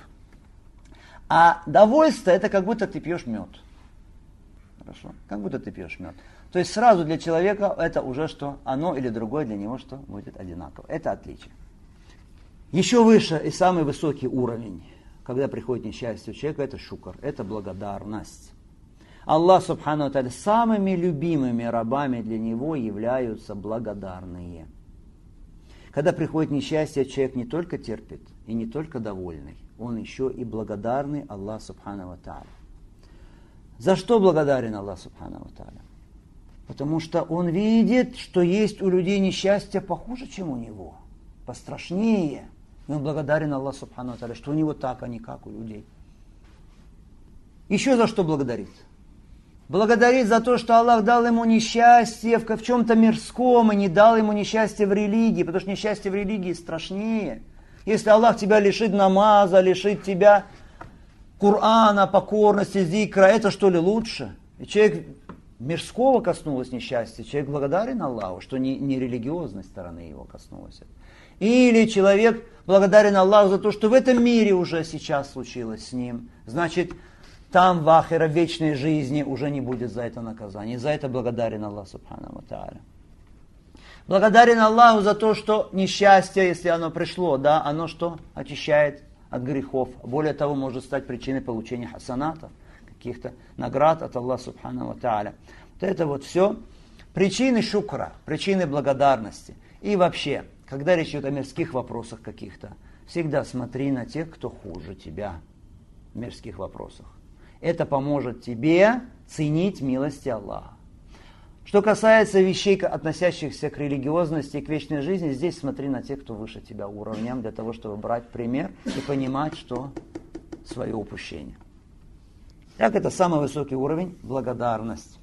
А довольство это как будто ты пьешь мед. Хорошо? Как будто ты пьешь мед. То есть сразу для человека это уже что? Оно или другое для него что? Будет одинаково. Это отличие. Еще выше и самый высокий уровень, когда приходит несчастье у человека, это шукр, это благодарность. Аллах Субхану ва Тааля, самыми любимыми рабами для него являются благодарные. Когда приходит несчастье, человек не только терпит и не только довольный, он еще и благодарный Аллах Субхану ва Тааля. За что благодарен Аллах Субхану ва Тааля? Потому что он видит, что есть у людей несчастье похуже, чем у него, пострашнее. И И он благодарен Аллаху Субхану ва Тааля, что у него так, а не как у людей. Еще за что благодарит? Благодарит за то, что Аллах дал ему несчастье в чем-то мирском и не дал ему несчастье в религии, потому что несчастье в религии страшнее. Если Аллах тебя лишит намаза, лишит тебя Корана, покорности, зикра, это что ли лучше? И человек мирского коснулось несчастья, человек благодарен Аллаху, что не религиозной стороны его коснулось. Или человек благодарен Аллаху за то, что в этом мире уже сейчас случилось с ним. Значит, там в ахира, в вечной жизни уже не будет за это наказания. И за это благодарен Аллах Субхану ва Тааля. Благодарен Аллаху за то, что несчастье, если оно пришло, да, оно что? Очищает от грехов. Более того, может стать причиной получения хасанатов, каких-то наград от Аллаха Субхану ва Тааля. Вот это вот все причины шукра, причины благодарности. И вообще, когда речь идет о мирских вопросах каких-то, всегда смотри на тех, кто хуже тебя в мирских вопросах. Это поможет тебе ценить милости Аллаха. Что касается вещей, относящихся к религиозности и к вечной жизни, здесь смотри на тех, кто выше тебя уровнем, для того, чтобы брать пример и понимать, что свое упущение. Так, это самый высокий уровень – благодарность.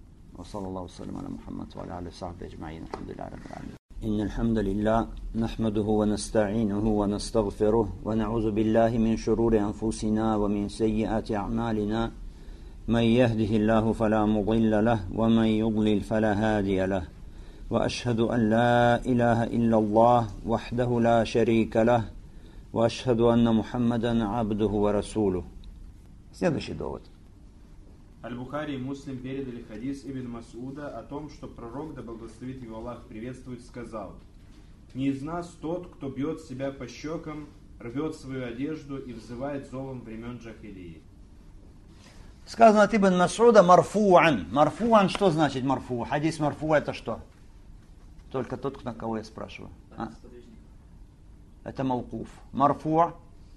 إن الحمد لله نحمده ونستعينه ونستغفره ونعوذ بالله من شرور أنفسنا ومن سيئات أعمالنا من يهده الله فلا مضل له ومن يضلل فلا هادي له وأشهد أن لا إله إلا الله وحده لا شريك له وأشهد أن محمدا عبده ورسوله. Следующий довод. Аль-Бухари и Муслим передали хадис Ибн Масуда о том, что пророк, да благословит его Аллах, приветствует, сказал: «Не из нас тот, кто бьет себя по щекам, рвет свою одежду и взывает зовом времен джахилии». Сказано от Ибн Масуда марфуан. Марфуан, что значит марфу? Хадис марфу это что? Только тот, на кого я спрашиваю. А? Это мавкуф. Марфу.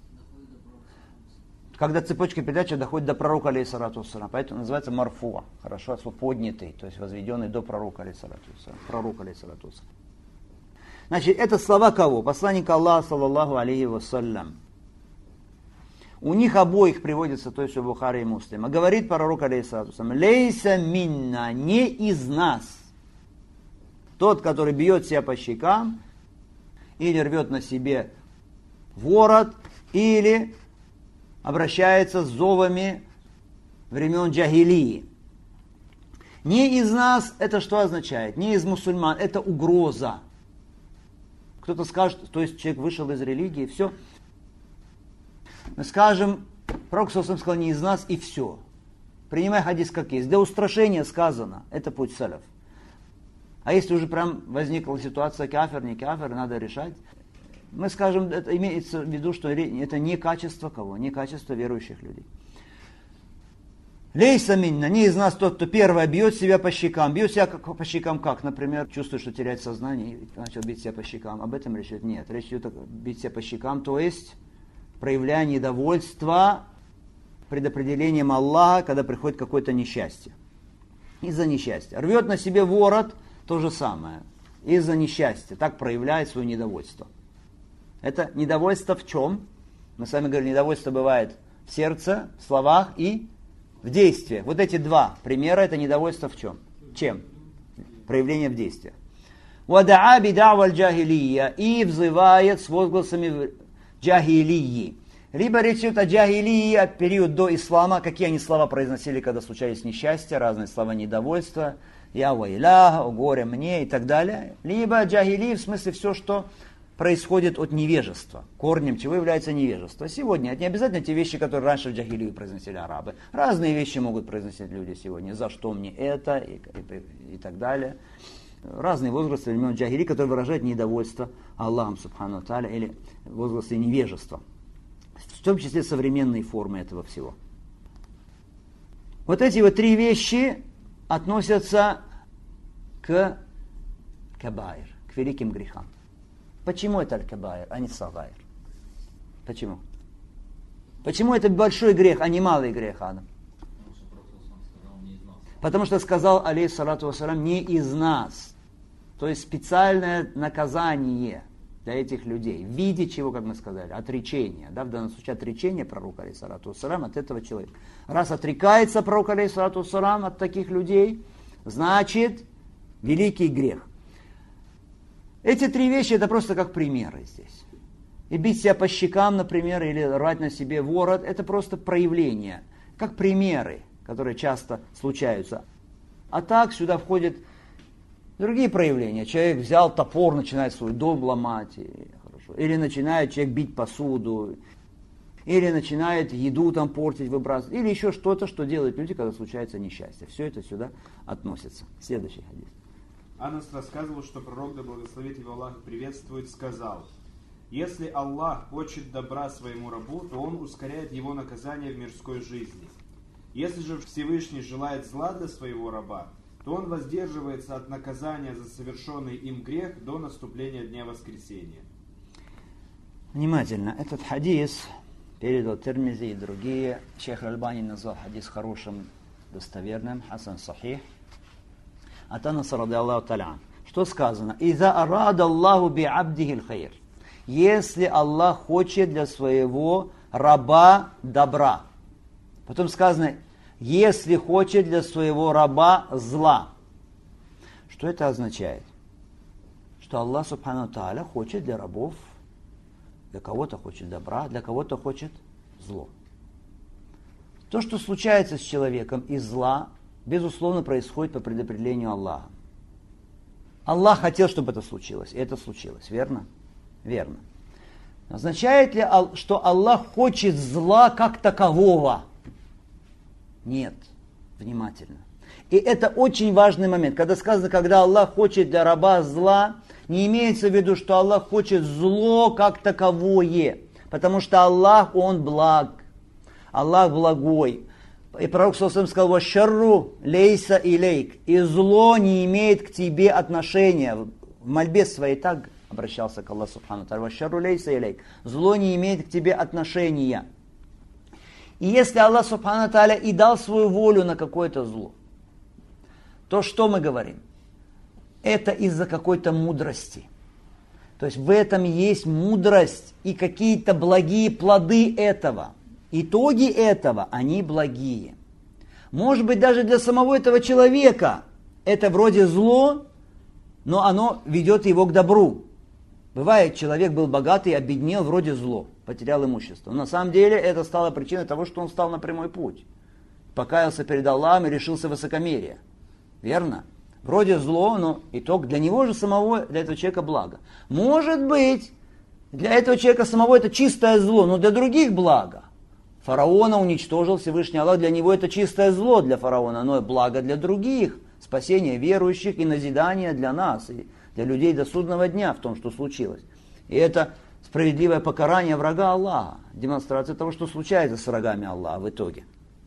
Когда цепочка передачи доходит до пророка, алейхиссалату вассалям. Поэтому называется марфуа. Хорошо, поднятый, то есть возведенный до пророка, алейхиссалату вассалям. Пророка, алейхиссалату вассалям. Значит, это слова кого? Посланника Аллаха, саллаллаху алейхи вассалям. У них обоих приводится, то есть у Бухари и Муслима. Говорит пророк, алейхиссалату вассалям: «Лейса минна, не из нас. Тот, который бьет себя по щекам, или рвет на себе ворот, или обращается с зовами времен джахилии». Не из нас, это что означает? Не из мусульман, это угроза. Кто-то скажет, то есть человек вышел из религии, все. Мы скажем, пророк сказал, не из нас, и все. Принимай хадис как есть. Для устрашения сказано, это путь салаф. А если уже прям возникла ситуация кафир, не кафир, надо решать. Мы скажем, это имеется в виду, что это не качество кого? Не качество верующих людей. Лейса минна, не из нас тот, кто первое бьет себя по щекам. Бьет себя по щекам как? Например, чувствует, что теряет сознание и начал бить себя по щекам. Об этом речь идет? Нет. Речь идет о бить себя по щекам, то есть проявляя недовольство предопределением Аллаха, когда приходит какое-то несчастье. Из-за несчастья. Рвет на себе ворот, то же самое. Из-за несчастья. Так проявляет свое недовольство. Это недовольство в чем? Мы с вами говорили, недовольство бывает в сердце, в словах и в действии. Вот эти два примера, это недовольство в чем? Чем? Проявление в действии. «Вадаа бидаваль джахилия» и взывает с возгласами джахилии. Либо речь идет о джахилии, от период до ислама, какие они слова произносили, когда случались несчастья, разные слова недовольства, «Я вайля», «О горе мне» и так далее. Либо джахилии, в смысле все, что происходит от невежества. Корнем чего является невежество. Сегодня это не обязательно те вещи, которые раньше в джахилию произносили арабы. Разные вещи могут произносить люди сегодня. За что мне это и так далее. Разные возгласы времен джахилии, которые выражают недовольство Аллахом субхану тааля или возгласы невежества. В том числе современные формы этого всего. Вот эти вот три вещи относятся к кабаир, к великим грехам. Почему это аль-кабаир, а не сагаир? Почему? Почему это большой грех, а не малый грех, Адам? Потому что сказал, алейхиссалату вассалям, не из нас. То есть специальное наказание для этих людей. В виде чего, как мы сказали, отречения. Да, в данном случае отречение пророка, алейхиссалату вассалям, от этого человека. Раз отрекается пророк, алейхиссалату вассалям, от таких людей, значит, великий грех. Эти три вещи это просто как примеры здесь. И бить себя по щекам, например, или рвать на себе ворот, это просто проявление, как примеры, которые часто случаются. А так сюда входят другие проявления. Человек взял топор, начинает свой дом ломать, или начинает человек бить посуду, или начинает еду там портить, выбрасывать, или еще что-то, что делают люди, когда случается несчастье. Все это сюда относится. Следующий хадис. Анас рассказывал, что пророк, да благословит его Аллах, приветствует, сказал: «Если Аллах хочет добра своему рабу, то Он ускоряет его наказание в мирской жизни. Если же Всевышний желает зла для своего раба, то Он воздерживается от наказания за совершенный им грех до наступления Дня Воскресения». Внимательно. Этот хадис передал Тирмизи и другие. Шейх Аль-Альбани назвал хадис хорошим, достоверным, хасан сахих. От Анаса радиаллаху та'аля. Что сказано? «Иза арада Аллаху би абдихи л-хайр». Если Аллах хочет для своего раба добра. Потом сказано, если хочет для своего раба зла. Что это означает? Что Аллах субхану тааля хочет для рабов, для кого-то хочет добра, для кого-то хочет зло. То, что случается с человеком из зла, безусловно, происходит по предопределению Аллаха. Аллах хотел, чтобы это случилось, и это случилось, верно? Верно. Означает ли, что Аллах хочет зла как такового? Нет. Внимательно. И это очень важный момент. Когда сказано, когда Аллах хочет для раба зла, не имеется в виду, что Аллах хочет зло как таковое. Потому что Аллах, Он благ. Аллах благой. И пророк сказал: «Вашарру лейса илейк». И зло не имеет к тебе отношения. В мольбе своей так обращался к Аллаху субхану тааля. «Вашарру лейса илейк». Зло не имеет к тебе отношения. И если Аллах субхану тааля и дал свою волю на какое-то зло, то что мы говорим? Это из-за какой-то мудрости. То есть в этом есть мудрость и какие-то благие плоды этого. Итоги этого, они благие. Может быть, даже для самого этого человека это вроде зло, но оно ведет его к добру. Бывает, человек был богатый, обеднел, вроде зло, потерял имущество. Но на самом деле это стало причиной того, что он встал на прямой путь. Покаялся перед Аллахом и решился высокомерие. Верно? Вроде зло, но итог для него же самого, для этого человека благо. Может быть, для этого человека самого это чистое зло, но для других благо. Фараона уничтожил Всевышний Аллах, для него это чистое зло для фараона, но благо для других. Спасение верующих и назидание для нас, и для людей до судного дня в том, что случилось. И это справедливое покарание врага Аллаха, демонстрация того, что случается с врагами Аллаха в итоге.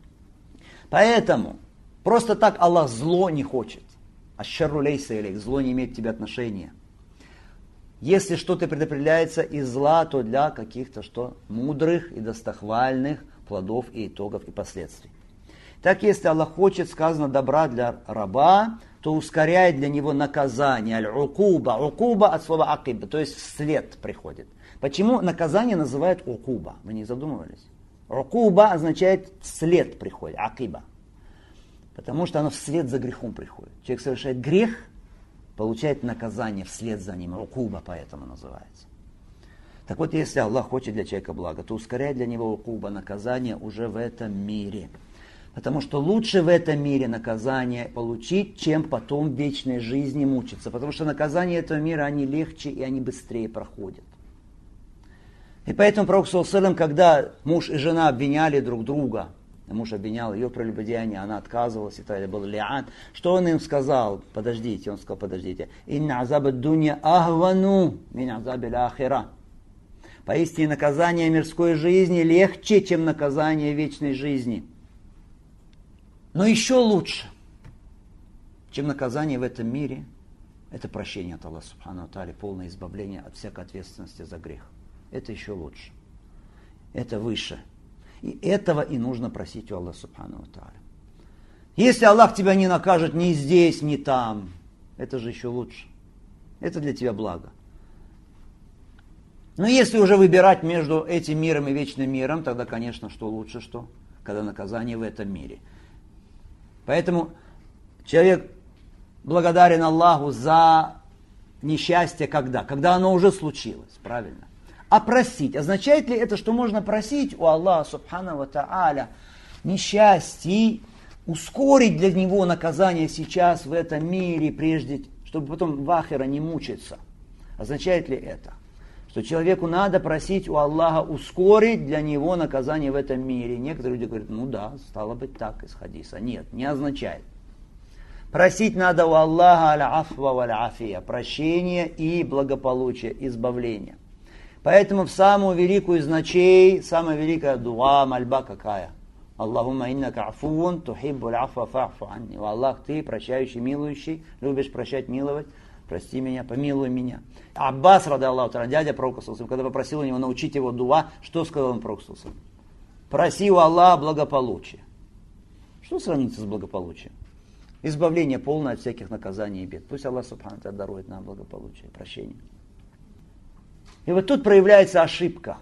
Поэтому просто так Аллах зло не хочет. Аш-шарру лейса илейк, зло не имеет к тебе отношения. Если что-то предопределяется из зла, то для каких-то мудрых и достохвальных плодов и итогов и последствий. Так, если Аллах хочет, сказано, добра для раба, то ускоряет для него наказание. Аль-укуба. Укуба от слова акиба, то есть вслед приходит. Почему наказание называют укуба? Вы не задумывались? Укуба означает вслед приходит, акиба. Потому что оно вслед за грехом приходит. Человек совершает грех, получает наказание вслед за ним. Укуба поэтому называется. Так вот, если Аллах хочет для человека блага, то ускоряет для него укуба, наказание уже в этом мире. Потому что лучше в этом мире наказание получить, чем потом в вечной жизни мучиться. Потому что наказания этого мира, они легче и они быстрее проходят. И поэтому пророк саллаллаху алейхи ва саллям, когда муж и жена обвиняли друг друга, муж обвинял ее в прелюбодеянии, она отказывалась, и тогда был ли'ан. Что он им сказал? Подождите, он сказал, подождите. «Инна азаба дунья ахвану мин азабил ахира». Поистине наказание мирской жизни легче, чем наказание вечной жизни. Но еще лучше, чем наказание в этом мире, это прощение от Аллаха субхану тааля, полное избавление от всякой ответственности за грех. Это еще лучше. Это выше. И этого и нужно просить у Аллаха субхану тааля. Если Аллах тебя не накажет ни здесь, ни там, это же еще лучше. Это для тебя благо. Но если уже выбирать между этим миром и вечным миром, тогда, конечно, что лучше, что? Когда наказание в этом мире. Поэтому человек благодарен Аллаху за несчастье когда? Когда оно уже случилось, правильно? А просить, означает ли это, что можно просить у Аллаха Субхану ва Тааля несчастье, ускорить для него наказание сейчас в этом мире, прежде, чтобы потом в ахира не мучиться? Означает ли это, что человеку надо просить у Аллаха ускорить для него наказание в этом мире? Некоторые люди говорят, ну да, стало быть так из хадиса. Нет, не означает. Просить надо у Аллаха аль-афва валь-афия, прощение и благополучие, избавление. Поэтому в самую великую из ночей, самая великая дуа, мольба какая? Аллахумма иннака афуун тухиббуль афва фа'фу анни. О Аллах, ты прощающий, милующий, любишь прощать, миловать, прости меня, помилуй меня. Аббас, рады Аллаху, дядя пророка, когда попросил у него научить его дуа, что сказал он пророку? Проси у Аллаха благополучия. Что сравнится с благополучием? Избавление полное от всяких наказаний и бед. Пусть Аллах Субхану ва Тааля дарует нам благополучие, прощение. И вот тут проявляется ошибка.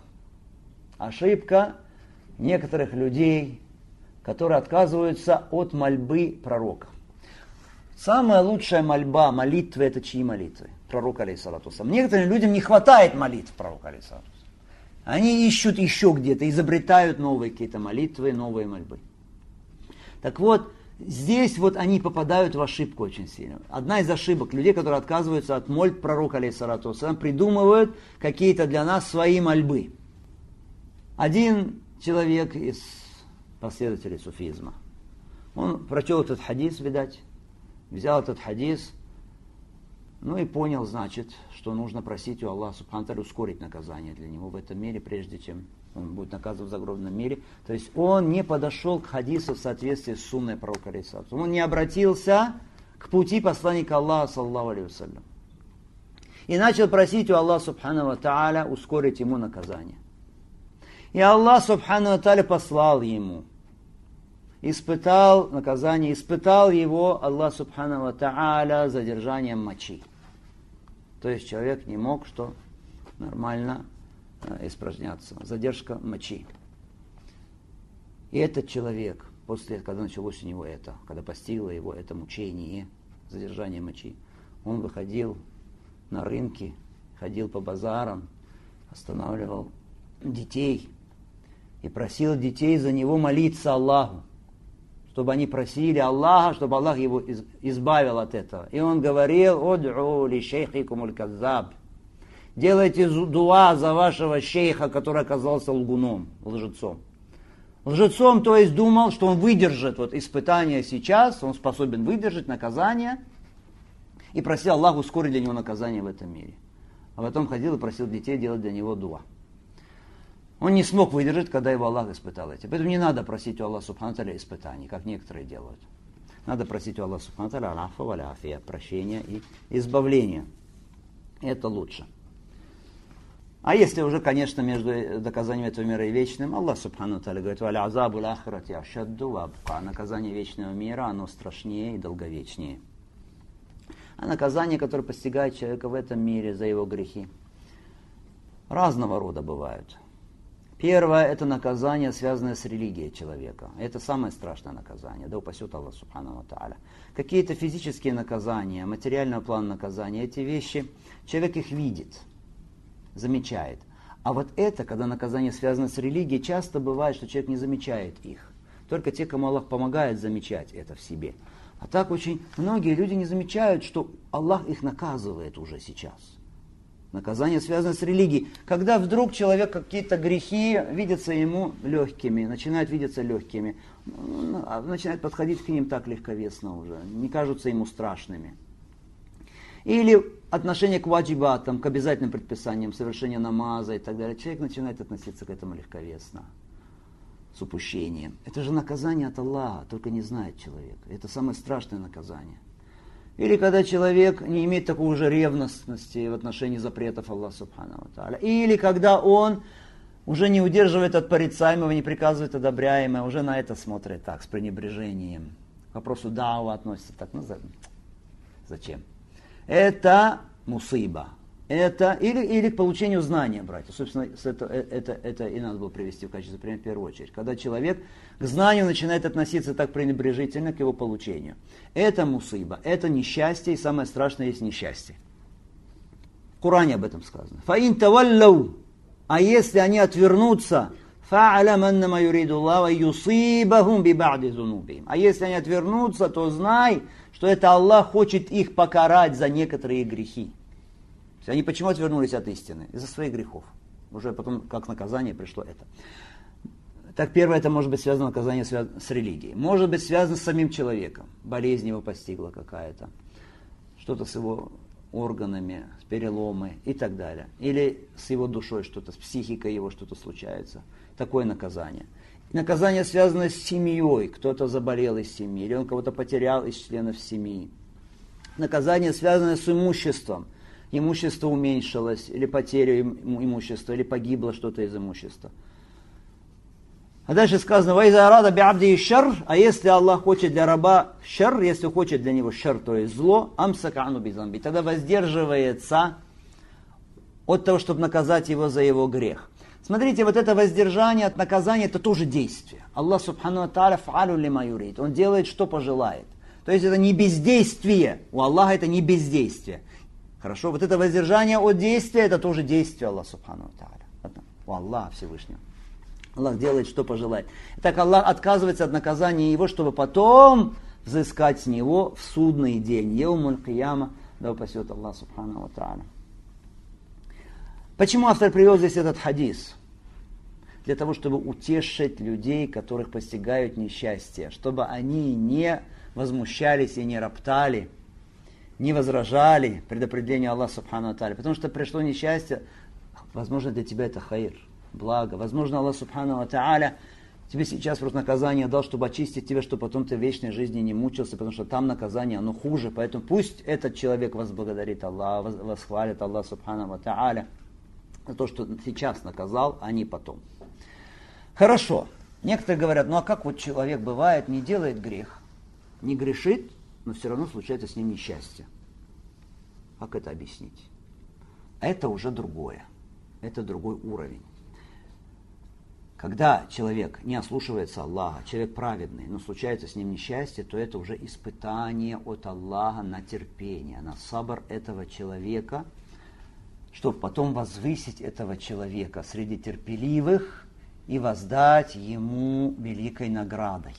Ошибка некоторых людей, которые отказываются от мольбы пророка. Самая лучшая мольба, молитвы, это чьи молитвы? Пророка, алейхиссалату вассалям. Некоторым людям не хватает молитв пророка, алейхиссалату вассалам. Они ищут еще где-то, изобретают новые какие-то молитвы, новые мольбы. Так вот, здесь вот они попадают в ошибку очень сильно. Одна из ошибок людей, которые отказываются от мольб пророка, алейхиссалату вассалям, придумывают какие-то для нас свои мольбы. Один человек из последователей суфизма, он прочел этот хадис, видать, взял этот хадис, ну и понял, значит, что нужно просить у Аллаха Субхану ва Тааля ускорить наказание для него в этом мире, прежде чем он будет наказан в загробном мире. То есть он не подошел к хадису в соответствии с сунной пророка, алейхиссалату. Он не обратился к пути посланника Аллаха, саллаллаху алейхи вассалям. И начал просить у Аллаха Субхану ва Тааля ускорить ему наказание. И Аллах Субхану ва Тааля послал ему. Испытал наказание, испытал его Аллах Субхану ва Тааля задержанием мочи. То есть человек не мог что нормально испражняться. Задержка мочи. И этот человек, после, когда началось у него это, когда постигло его это мучение, задержание мочи, он выходил на рынки, ходил по базарам, останавливал детей и просил детей за него молиться Аллаху, чтобы они просили Аллаха, чтобы Аллах его избавил от этого. И он говорил: «Уд'у ли шейхикумуль каззаб». Делайте дуа за вашего шейха, который оказался лгуном, лжецом. Лжецом, то есть думал, что он выдержит вот испытание сейчас, он способен выдержать наказание, и просил Аллаху ускорить для него наказание в этом мире. А потом ходил и просил детей делать для него дуа. Он не смог выдержать, когда его Аллах испытал этим. Поэтому не надо просить у Аллаха Субхану ва Тааля испытаний, как некоторые делают. Надо просить у Аллаха Субхану ва Тааля аль-афва валь-афия, прощения и избавления. Это лучше. А если уже, конечно, между доказанием этого мира и вечным, Аллах Субхану ва Тааля говорит: «Валь-азабу л-ахирати ашадду ва абқа». Наказание вечного мира, оно страшнее и долговечнее. А наказание, которое постигает человека в этом мире за его грехи, разного рода бывают. Первое – это наказание, связанное с религией человека. Это самое страшное наказание, да упасет Аллах Субхану ва Тааля. Какие-то физические наказания, материального плана наказания, эти вещи, человек их видит, замечает. А вот это, когда наказание связано с религией, часто бывает, что человек не замечает их. Только те, кому Аллах помогает замечать это в себе. А так очень многие люди не замечают, что Аллах их наказывает уже сейчас. Наказание связано с религией. Когда вдруг человек какие-то грехи видятся ему легкими, начинают видеться легкими, начинает подходить к ним так легковесно уже, не кажутся ему страшными. Или отношение к ваджибатам, к обязательным предписаниям, совершение намаза и так далее. Человек начинает относиться к этому легковесно, с упущением. Это же наказание от Аллаха, только не знает человек. Это самое страшное наказание. Или когда человек не имеет такой уже ревностности в отношении запретов Аллаха Субхану ва Тааля. Или когда он уже не удерживает от порицаемого, не приказывает одобряемое, уже на это смотрит так, с пренебрежением. К вопросу дауа относится так, ну зачем? Это мусиба, это или к получению знания, братья. Собственно, это и надо было привести в качестве примера в первую очередь. Когда человек к знанию начинает относиться так пренебрежительно к его получению. Это мусыба, это несчастье, и самое страшное есть несчастье. В Коране об этом сказано. «Фаин таваллау», а если они отвернутся, «фа'алам аннама юриду Аллаху юсибахум биба'ди зунубихим». А если они отвернутся, то знай, что это Аллах хочет их покарать за некоторые грехи. Они почему отвернулись от истины? Из-за своих грехов. Уже потом, как наказание, пришло это. Так, первое, это может быть связано наказание с религией. Может быть связано с самим человеком. Болезнь его постигла какая-то. Что-то с его органами, с переломы и так далее. Или с его душой что-то, с психикой его что-то случается. Такое наказание. Наказание связано с семьей. Кто-то заболел из семьи, или он кого-то потерял из членов семьи. Наказание связано с имуществом. Имущество уменьшилось, или потеря имущества, или погибло что-то из имущества. А дальше сказано, «Вайза арада би'абди шар», а если Аллах хочет для раба шар, если хочет для него шар, то есть зло, амсака ану бизамби, тогда воздерживается от того, чтобы наказать его за его грех. Смотрите, вот это воздержание от наказания, это тоже действие. Аллах субхану ва тааля фа'алу лима юрид, Он делает, что пожелает. То есть это не бездействие, у Аллаха это не бездействие. Хорошо, вот это воздержание от действия, это тоже действие Аллаха субхану ва тааля. У Аллаха Всевышнего. Аллах делает, что пожелает. Так Аллах отказывается от наказания его, чтобы потом взыскать с него в судный день. Яумуль кияма, да упасет Аллах субхану ва тааля. Почему автор привел здесь этот хадис? Для того, чтобы утешить людей, которых постигают несчастья, чтобы они не возмущались и не роптали, не возражали предопределению Аллаха субхану ва тааля. Потому что пришло несчастье, возможно, для тебя это хайр, благо. Возможно, Аллах субхану ва тааля тебе сейчас просто наказание дал, чтобы очистить тебя, чтобы потом ты в вечной жизни не мучился, потому что там наказание, оно хуже. Поэтому пусть этот человек возблагодарит Аллаха, восхвалит Аллах субхану ва тааля за то, что сейчас наказал, а не потом. Хорошо. Некоторые говорят, ну а как вот человек бывает, не делает грех, не грешит, но все равно случается с ним несчастье. Как это объяснить? Это уже другое. Это другой уровень. Когда человек не ослушивается Аллаха, человек праведный, но случается с ним несчастье, то это уже испытание от Аллаха на терпение, на сабр этого человека, чтобы потом возвысить этого человека среди терпеливых и воздать ему великой наградой.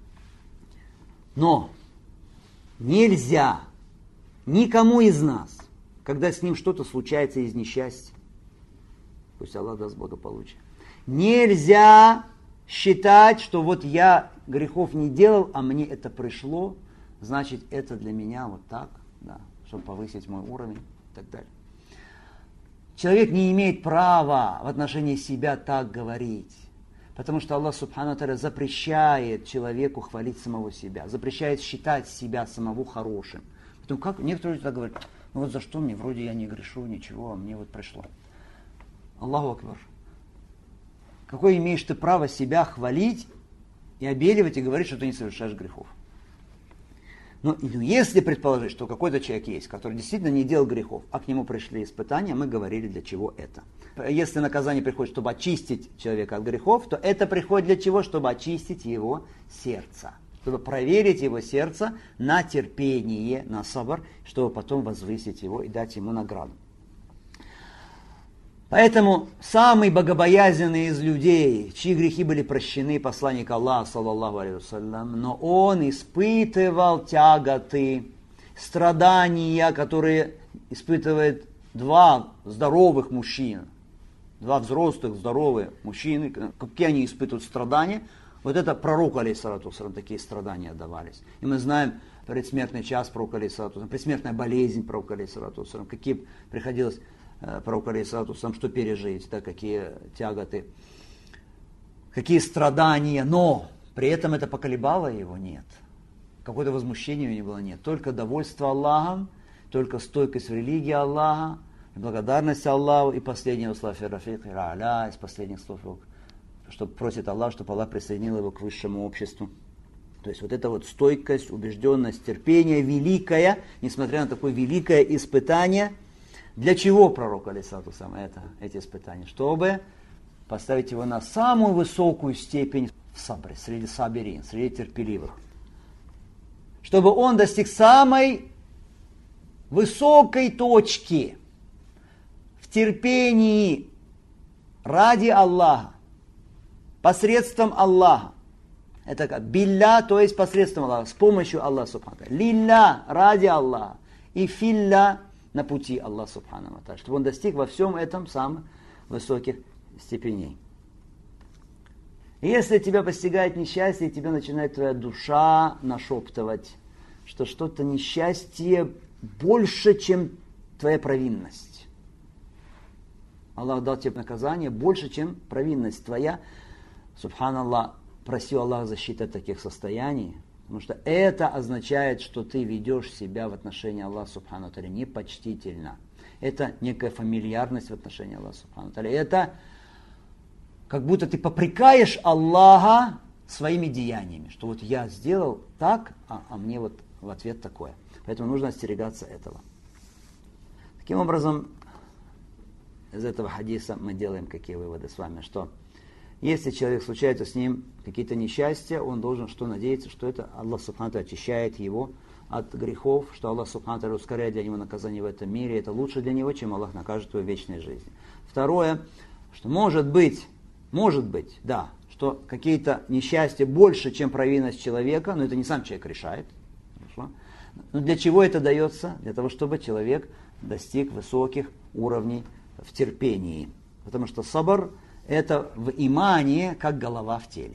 Но нельзя никому из нас, когда с ним что-то случается из несчастья, пусть Аллах даст благополучие, нельзя считать, что вот я грехов не делал, а мне это пришло, значит это для меня вот так, да, чтобы повысить мой уровень и так далее. Человек не имеет права в отношении себя так говорить. Потому что Аллах субхану ва тааля запрещает человеку хвалить самого себя, запрещает считать себя самого хорошим. Поэтому как некоторые люди так говорят, ну вот за что мне, вроде я не грешу, ничего, а мне вот пришло. Аллаху акбар. Какое имеешь ты право себя хвалить и обеливать, и говорить, что ты не совершаешь грехов? Но если предположить, что какой-то человек есть, который действительно не делал грехов, а к нему пришли испытания, мы говорили, для чего это. Если наказание приходит, чтобы очистить человека от грехов, то это приходит для чего? Чтобы очистить его сердце. Чтобы проверить его сердце на терпение, на сабр, чтобы потом возвысить его и дать ему награду. Поэтому самый богобоязненный из людей, чьи грехи были прощены, посланник Аллаха, саллаллаху алейхи вассалям, но он испытывал тяготы, страдания, которые испытывают два здоровых мужчин, два взрослых здоровые мужчины, какие они испытывают страдания. Вот это пророку, алейхиссалату вассалям, такие страдания давались. И мы знаем предсмертный час пророка, алейхиссалату вассалям, предсмертная болезнь пророка, алейхиссалату вассалям, какие приходилось пророку, алейхиссалату вассалям, что пережить, да, какие тяготы, какие страдания, но при этом это поколебало его? Нет. Какое-то возмущение у него не было? Нет. Только довольство Аллахом, только стойкость в религии Аллаха, благодарность Аллаху и последнее слова фирафик, ира-аля, из последних слов, что просит Аллах, чтобы Аллах присоединил его к высшему обществу. То есть вот эта вот стойкость, убежденность, терпение великое, несмотря на такое великое испытание, Для чего пророк, алейхиссалату вассалям, эти испытания? Чтобы поставить его на самую высокую степень в сабре, среди сабирин, среди терпеливых. Чтобы он достиг самой высокой точки в терпении ради Аллаха, посредством Аллаха. Это как билля, то есть посредством Аллаха, с помощью Аллаха субхану. Лилля, ради Аллаха. И филля, на пути Аллаха субхану. Чтобы он достиг во всем этом самых высоких степеней. И если тебя постигает несчастье, и тебя начинает твоя душа нашептывать, что что-то несчастье больше, чем твоя провинность. Аллах дал тебе наказание больше, чем провинность твоя. Субханаллах, проси Аллаха защиты от таких состояний, потому что это означает, что ты ведешь себя в отношении Аллаха Субхану Тааля непочтительно. Это некая фамильярность в отношении Аллаха Субхану Тааля. Это как будто ты попрекаешь Аллаха своими деяниями, что вот я сделал так, а мне вот в ответ такое. Поэтому нужно остерегаться этого. Таким образом, из этого хадиса мы делаем какие выводы с вами, что если человек случается с ним какие-то несчастья, он должен что надеяться, что это Аллах Субхану Тааля очищает его от грехов, что Аллах Субхану Тааля ускоряет для него наказание в этом мире, это лучше для него, чем Аллах накажет его в вечной жизни. Второе, что может быть, да, что какие-то несчастья больше, чем провинность человека, но это не сам человек решает. Хорошо? Но для чего это дается? Для того, чтобы человек достиг высоких уровней в терпении. Потому что сабр это в имане, как голова в теле.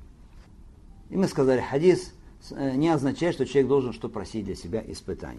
И мы сказали, хадис не означает, что человек должен что просить для себя испытаний.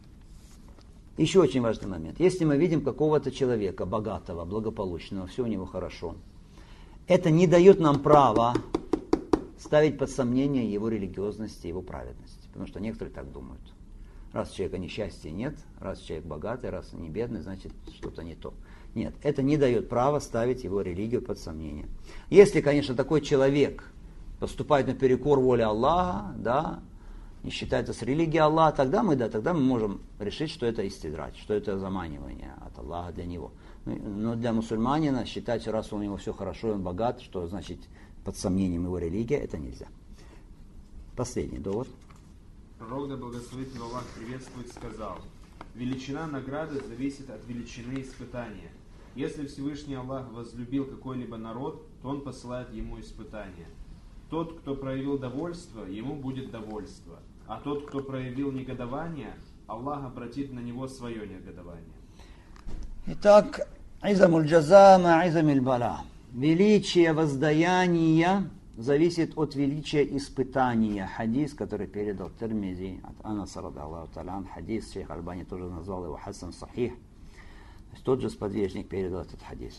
Еще очень важный момент. Если мы видим какого-то человека, богатого, благополучного, все у него хорошо, это не дает нам права ставить под сомнение его религиозности, его праведности. Потому что некоторые так думают. Раз у человека несчастья нет, раз человек богатый, раз он не бедный, значит что-то не то. Нет, это не дает права ставить его религию под сомнение. Если, конечно, такой человек поступает наперекор воле Аллаха, да, не считается с религией Аллаха, тогда мы можем решить, что это истидрать, что это заманивание от Аллаха для него. Но для мусульманина считать, раз у него все хорошо и он богат, что значит под сомнением его религия, это нельзя. Последний довод. Пророк, да благословит его Аллах, приветствует, сказал: величина награды зависит от величины испытания. Если Всевышний Аллах возлюбил какой-либо народ, то Он посылает ему испытания. Тот, кто проявил довольство, ему будет довольство. А тот, кто проявил негодование, Аллах обратит на него свое негодование. Итак, изамуль джаза ма изамиль бала. Величие воздаяния зависит от величия испытания. Хадис, который передал Тирмизи от Анаса радаллаху та'аля, хадис, шейх Альбани тоже назвал его хасан сахих. То есть тот же сподвижник передал этот хадис.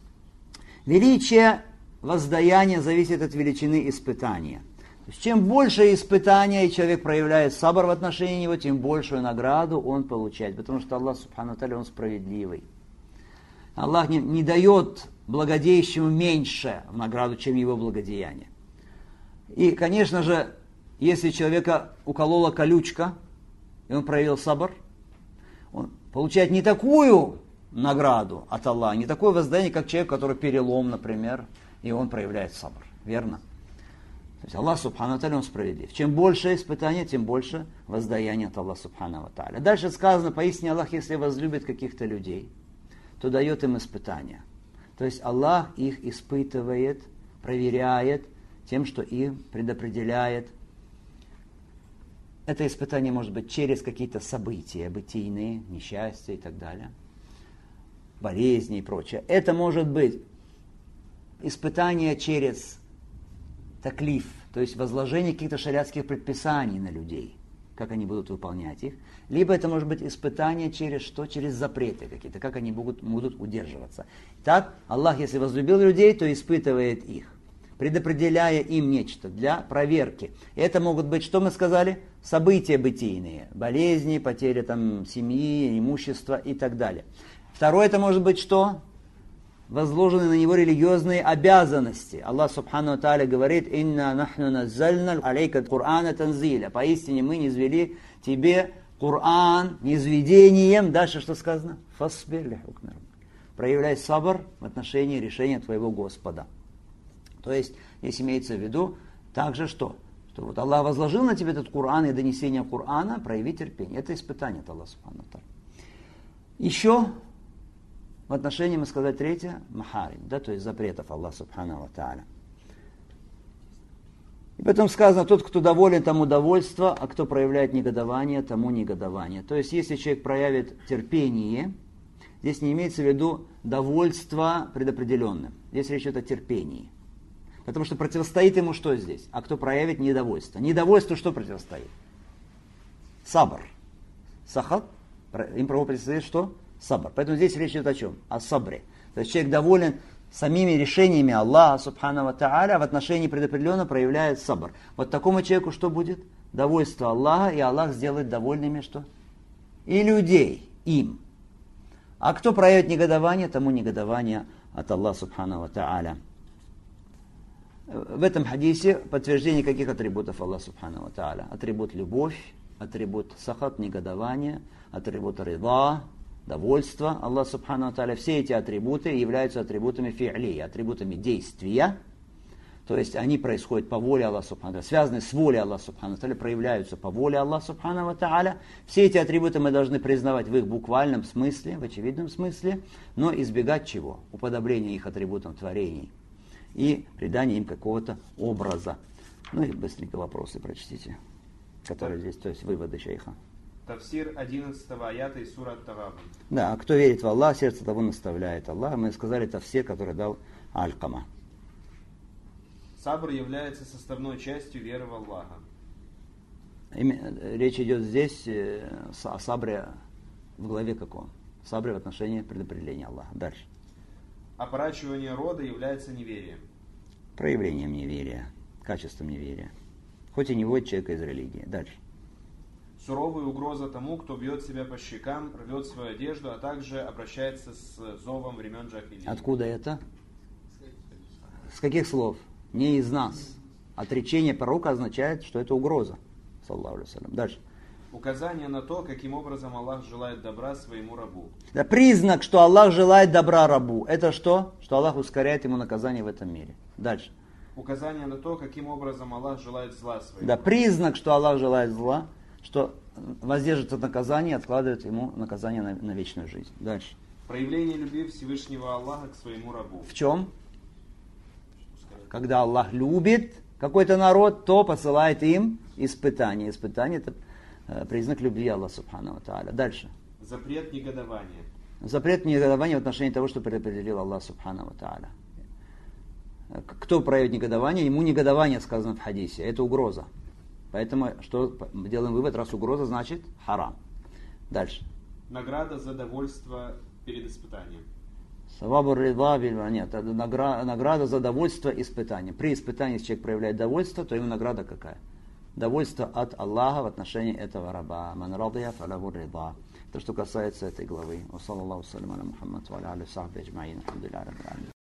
Величие воздаяния зависит от величины испытания. То есть чем больше испытания, и человек проявляет сабр в отношении него, тем большую награду он получает. Потому что Аллах Субхану Тааля, Он справедливый. Аллах не дает благодеющему меньше в награду, чем его благодеяние. И, конечно же, если человека уколола колючка, и он проявил сабр, он получает не такую награду от Аллаха, не такое воздаяние, как человек, который перелом, например, и он проявляет сабр. Верно? То есть Аллах Субхану Тааля, Он справедлив. Чем больше испытания, тем больше воздаяние от Аллаха Субхану Тааля. Дальше сказано, поистине Аллах, если возлюбит каких-то людей, то дает им испытания. То есть Аллах их испытывает, проверяет тем, что им предопределяет. Это испытание может быть через какие-то события, бытийные, несчастья и так далее, болезни и прочее. Это может быть испытание через таклиф, то есть возложение каких-то шариатских предписаний на людей, как они будут выполнять их. Либо это может быть испытание через что? Через запреты какие-то, как они будут удерживаться. Так, Аллах, если возлюбил людей, то испытывает их, предопределяя им нечто для проверки. И это могут быть, что мы сказали? События бытийные, болезни, потеря там, семьи, имущества и так далее. Второе, это может быть что? Возложены на него религиозные обязанности. Аллах Субхану Тааля говорит: «Инна нахну наззальна алейка Кур'ана танзиля». Поистине мы низвели тебе Коран низведением, дальше что сказано? Фасбир ли хукми раббик. Проявляй сабр в отношении решения твоего Господа. То есть, здесь имеется в виду также что? Что вот Аллах возложил на тебя этот Коран и донесение Корана, прояви терпение. Это испытание от Аллаха субхану ва тааля. Еще в отношении, мы сказали, третье, махарим, да, то есть запретов Аллаха субхану ва тааля. И потом сказано, тот, кто доволен, тому довольство, а кто проявляет негодование, тому негодование. То есть, если человек проявит терпение, здесь не имеется в виду довольство предопределенным. Здесь речь идет о терпении. Потому что противостоит ему что здесь? А кто проявит недовольство? Недовольство что противостоит? Сабр. Сахат. Им противостоит что? Сабр. Поэтому здесь речь идет о чем? О сабре. То есть человек доволен самими решениями Аллаха субхану ва тааля, в отношении предопределенно проявляет сабр. Вот такому человеку что будет? Довольство Аллаха, и Аллах сделает довольными что? И людей, им. А кто проявит негодование, тому негодование от Аллаха субхану ва тааля. В этом хадисе подтверждение каких атрибутов Аллаха субхану ва тааля? Атрибут любовь, атрибут сахат, негодование, атрибут рида, довольство Аллах субхану ва тааля. Все эти атрибуты являются атрибутами фи'ли, атрибутами действия. То есть они происходят по воле Аллаха субхану ва тааля, связаны с волей Аллаха субхану ва тааля, проявляются по воле Аллаха субхану ва тааля. Все эти атрибуты мы должны признавать в их буквальном смысле, в очевидном смысле, но избегать чего? Уподобления их атрибутам творений и придание им какого-то образа. Ну и быстренько вопросы прочтите, которые здесь, то есть выводы шейха. Тафсир 11 аята из сура Ат-Тагабун. Да, а кто верит в Аллах, сердце того наставляет Аллах. Мы сказали тафсир, который дал Алькама. Сабр является составной частью веры в Аллаха. Речь идет здесь о сабре в главе каком? Сабре в отношении предопределения Аллаха. Дальше. Опорачивание рода является неверием. Проявлением неверия, качеством неверия. Хоть и не вводит человека из религии. Дальше. Суровая угроза тому, кто бьет себя по щекам, рвет свою одежду, а также обращается с зовом времен джахилии. Откуда это? С каких слов? Не из нас. Отречение пророка означает, что это угроза. Саллаху алейхи ва саллям. Дальше. Указание на то, каким образом Аллах желает добра своему рабу. Да, признак, что Аллах желает добра рабу. Это что? Что Аллах ускоряет ему наказание в этом мире. Дальше. Указание на то, каким образом Аллах желает зла своему. Да, признак, что Аллах желает зла, что воздержит от наказания и откладывает ему наказание на вечную жизнь. Дальше. Проявление любви Всевышнего Аллаха к своему рабу. В чем? Когда Аллах любит какой-то народ, то посылает им испытание. Испытание – это признак любви Аллаха субхану ва тааля. Дальше. Запрет негодования. Запрет негодования в отношении того, что предопределил Аллах субхану ва тааля. Кто проявит негодование? Ему негодование сказано в хадисе. Это угроза. Поэтому что делаем вывод? Раз угроза, значит харам. Дальше. Награда за довольство перед испытанием. Савабу рида биль. Нет, это награда за довольство испытанием. При испытании, если человек проявляет довольство, то ему награда какая? Довольство от Аллаха в отношении этого раба. Ман радия фалаху рида. То, что касается этой главы. Ва саллаллаху салям аля Мухаммад ва аля алихи ва сахбихи аджмаин. Алхамдулиллахи раббил алямин.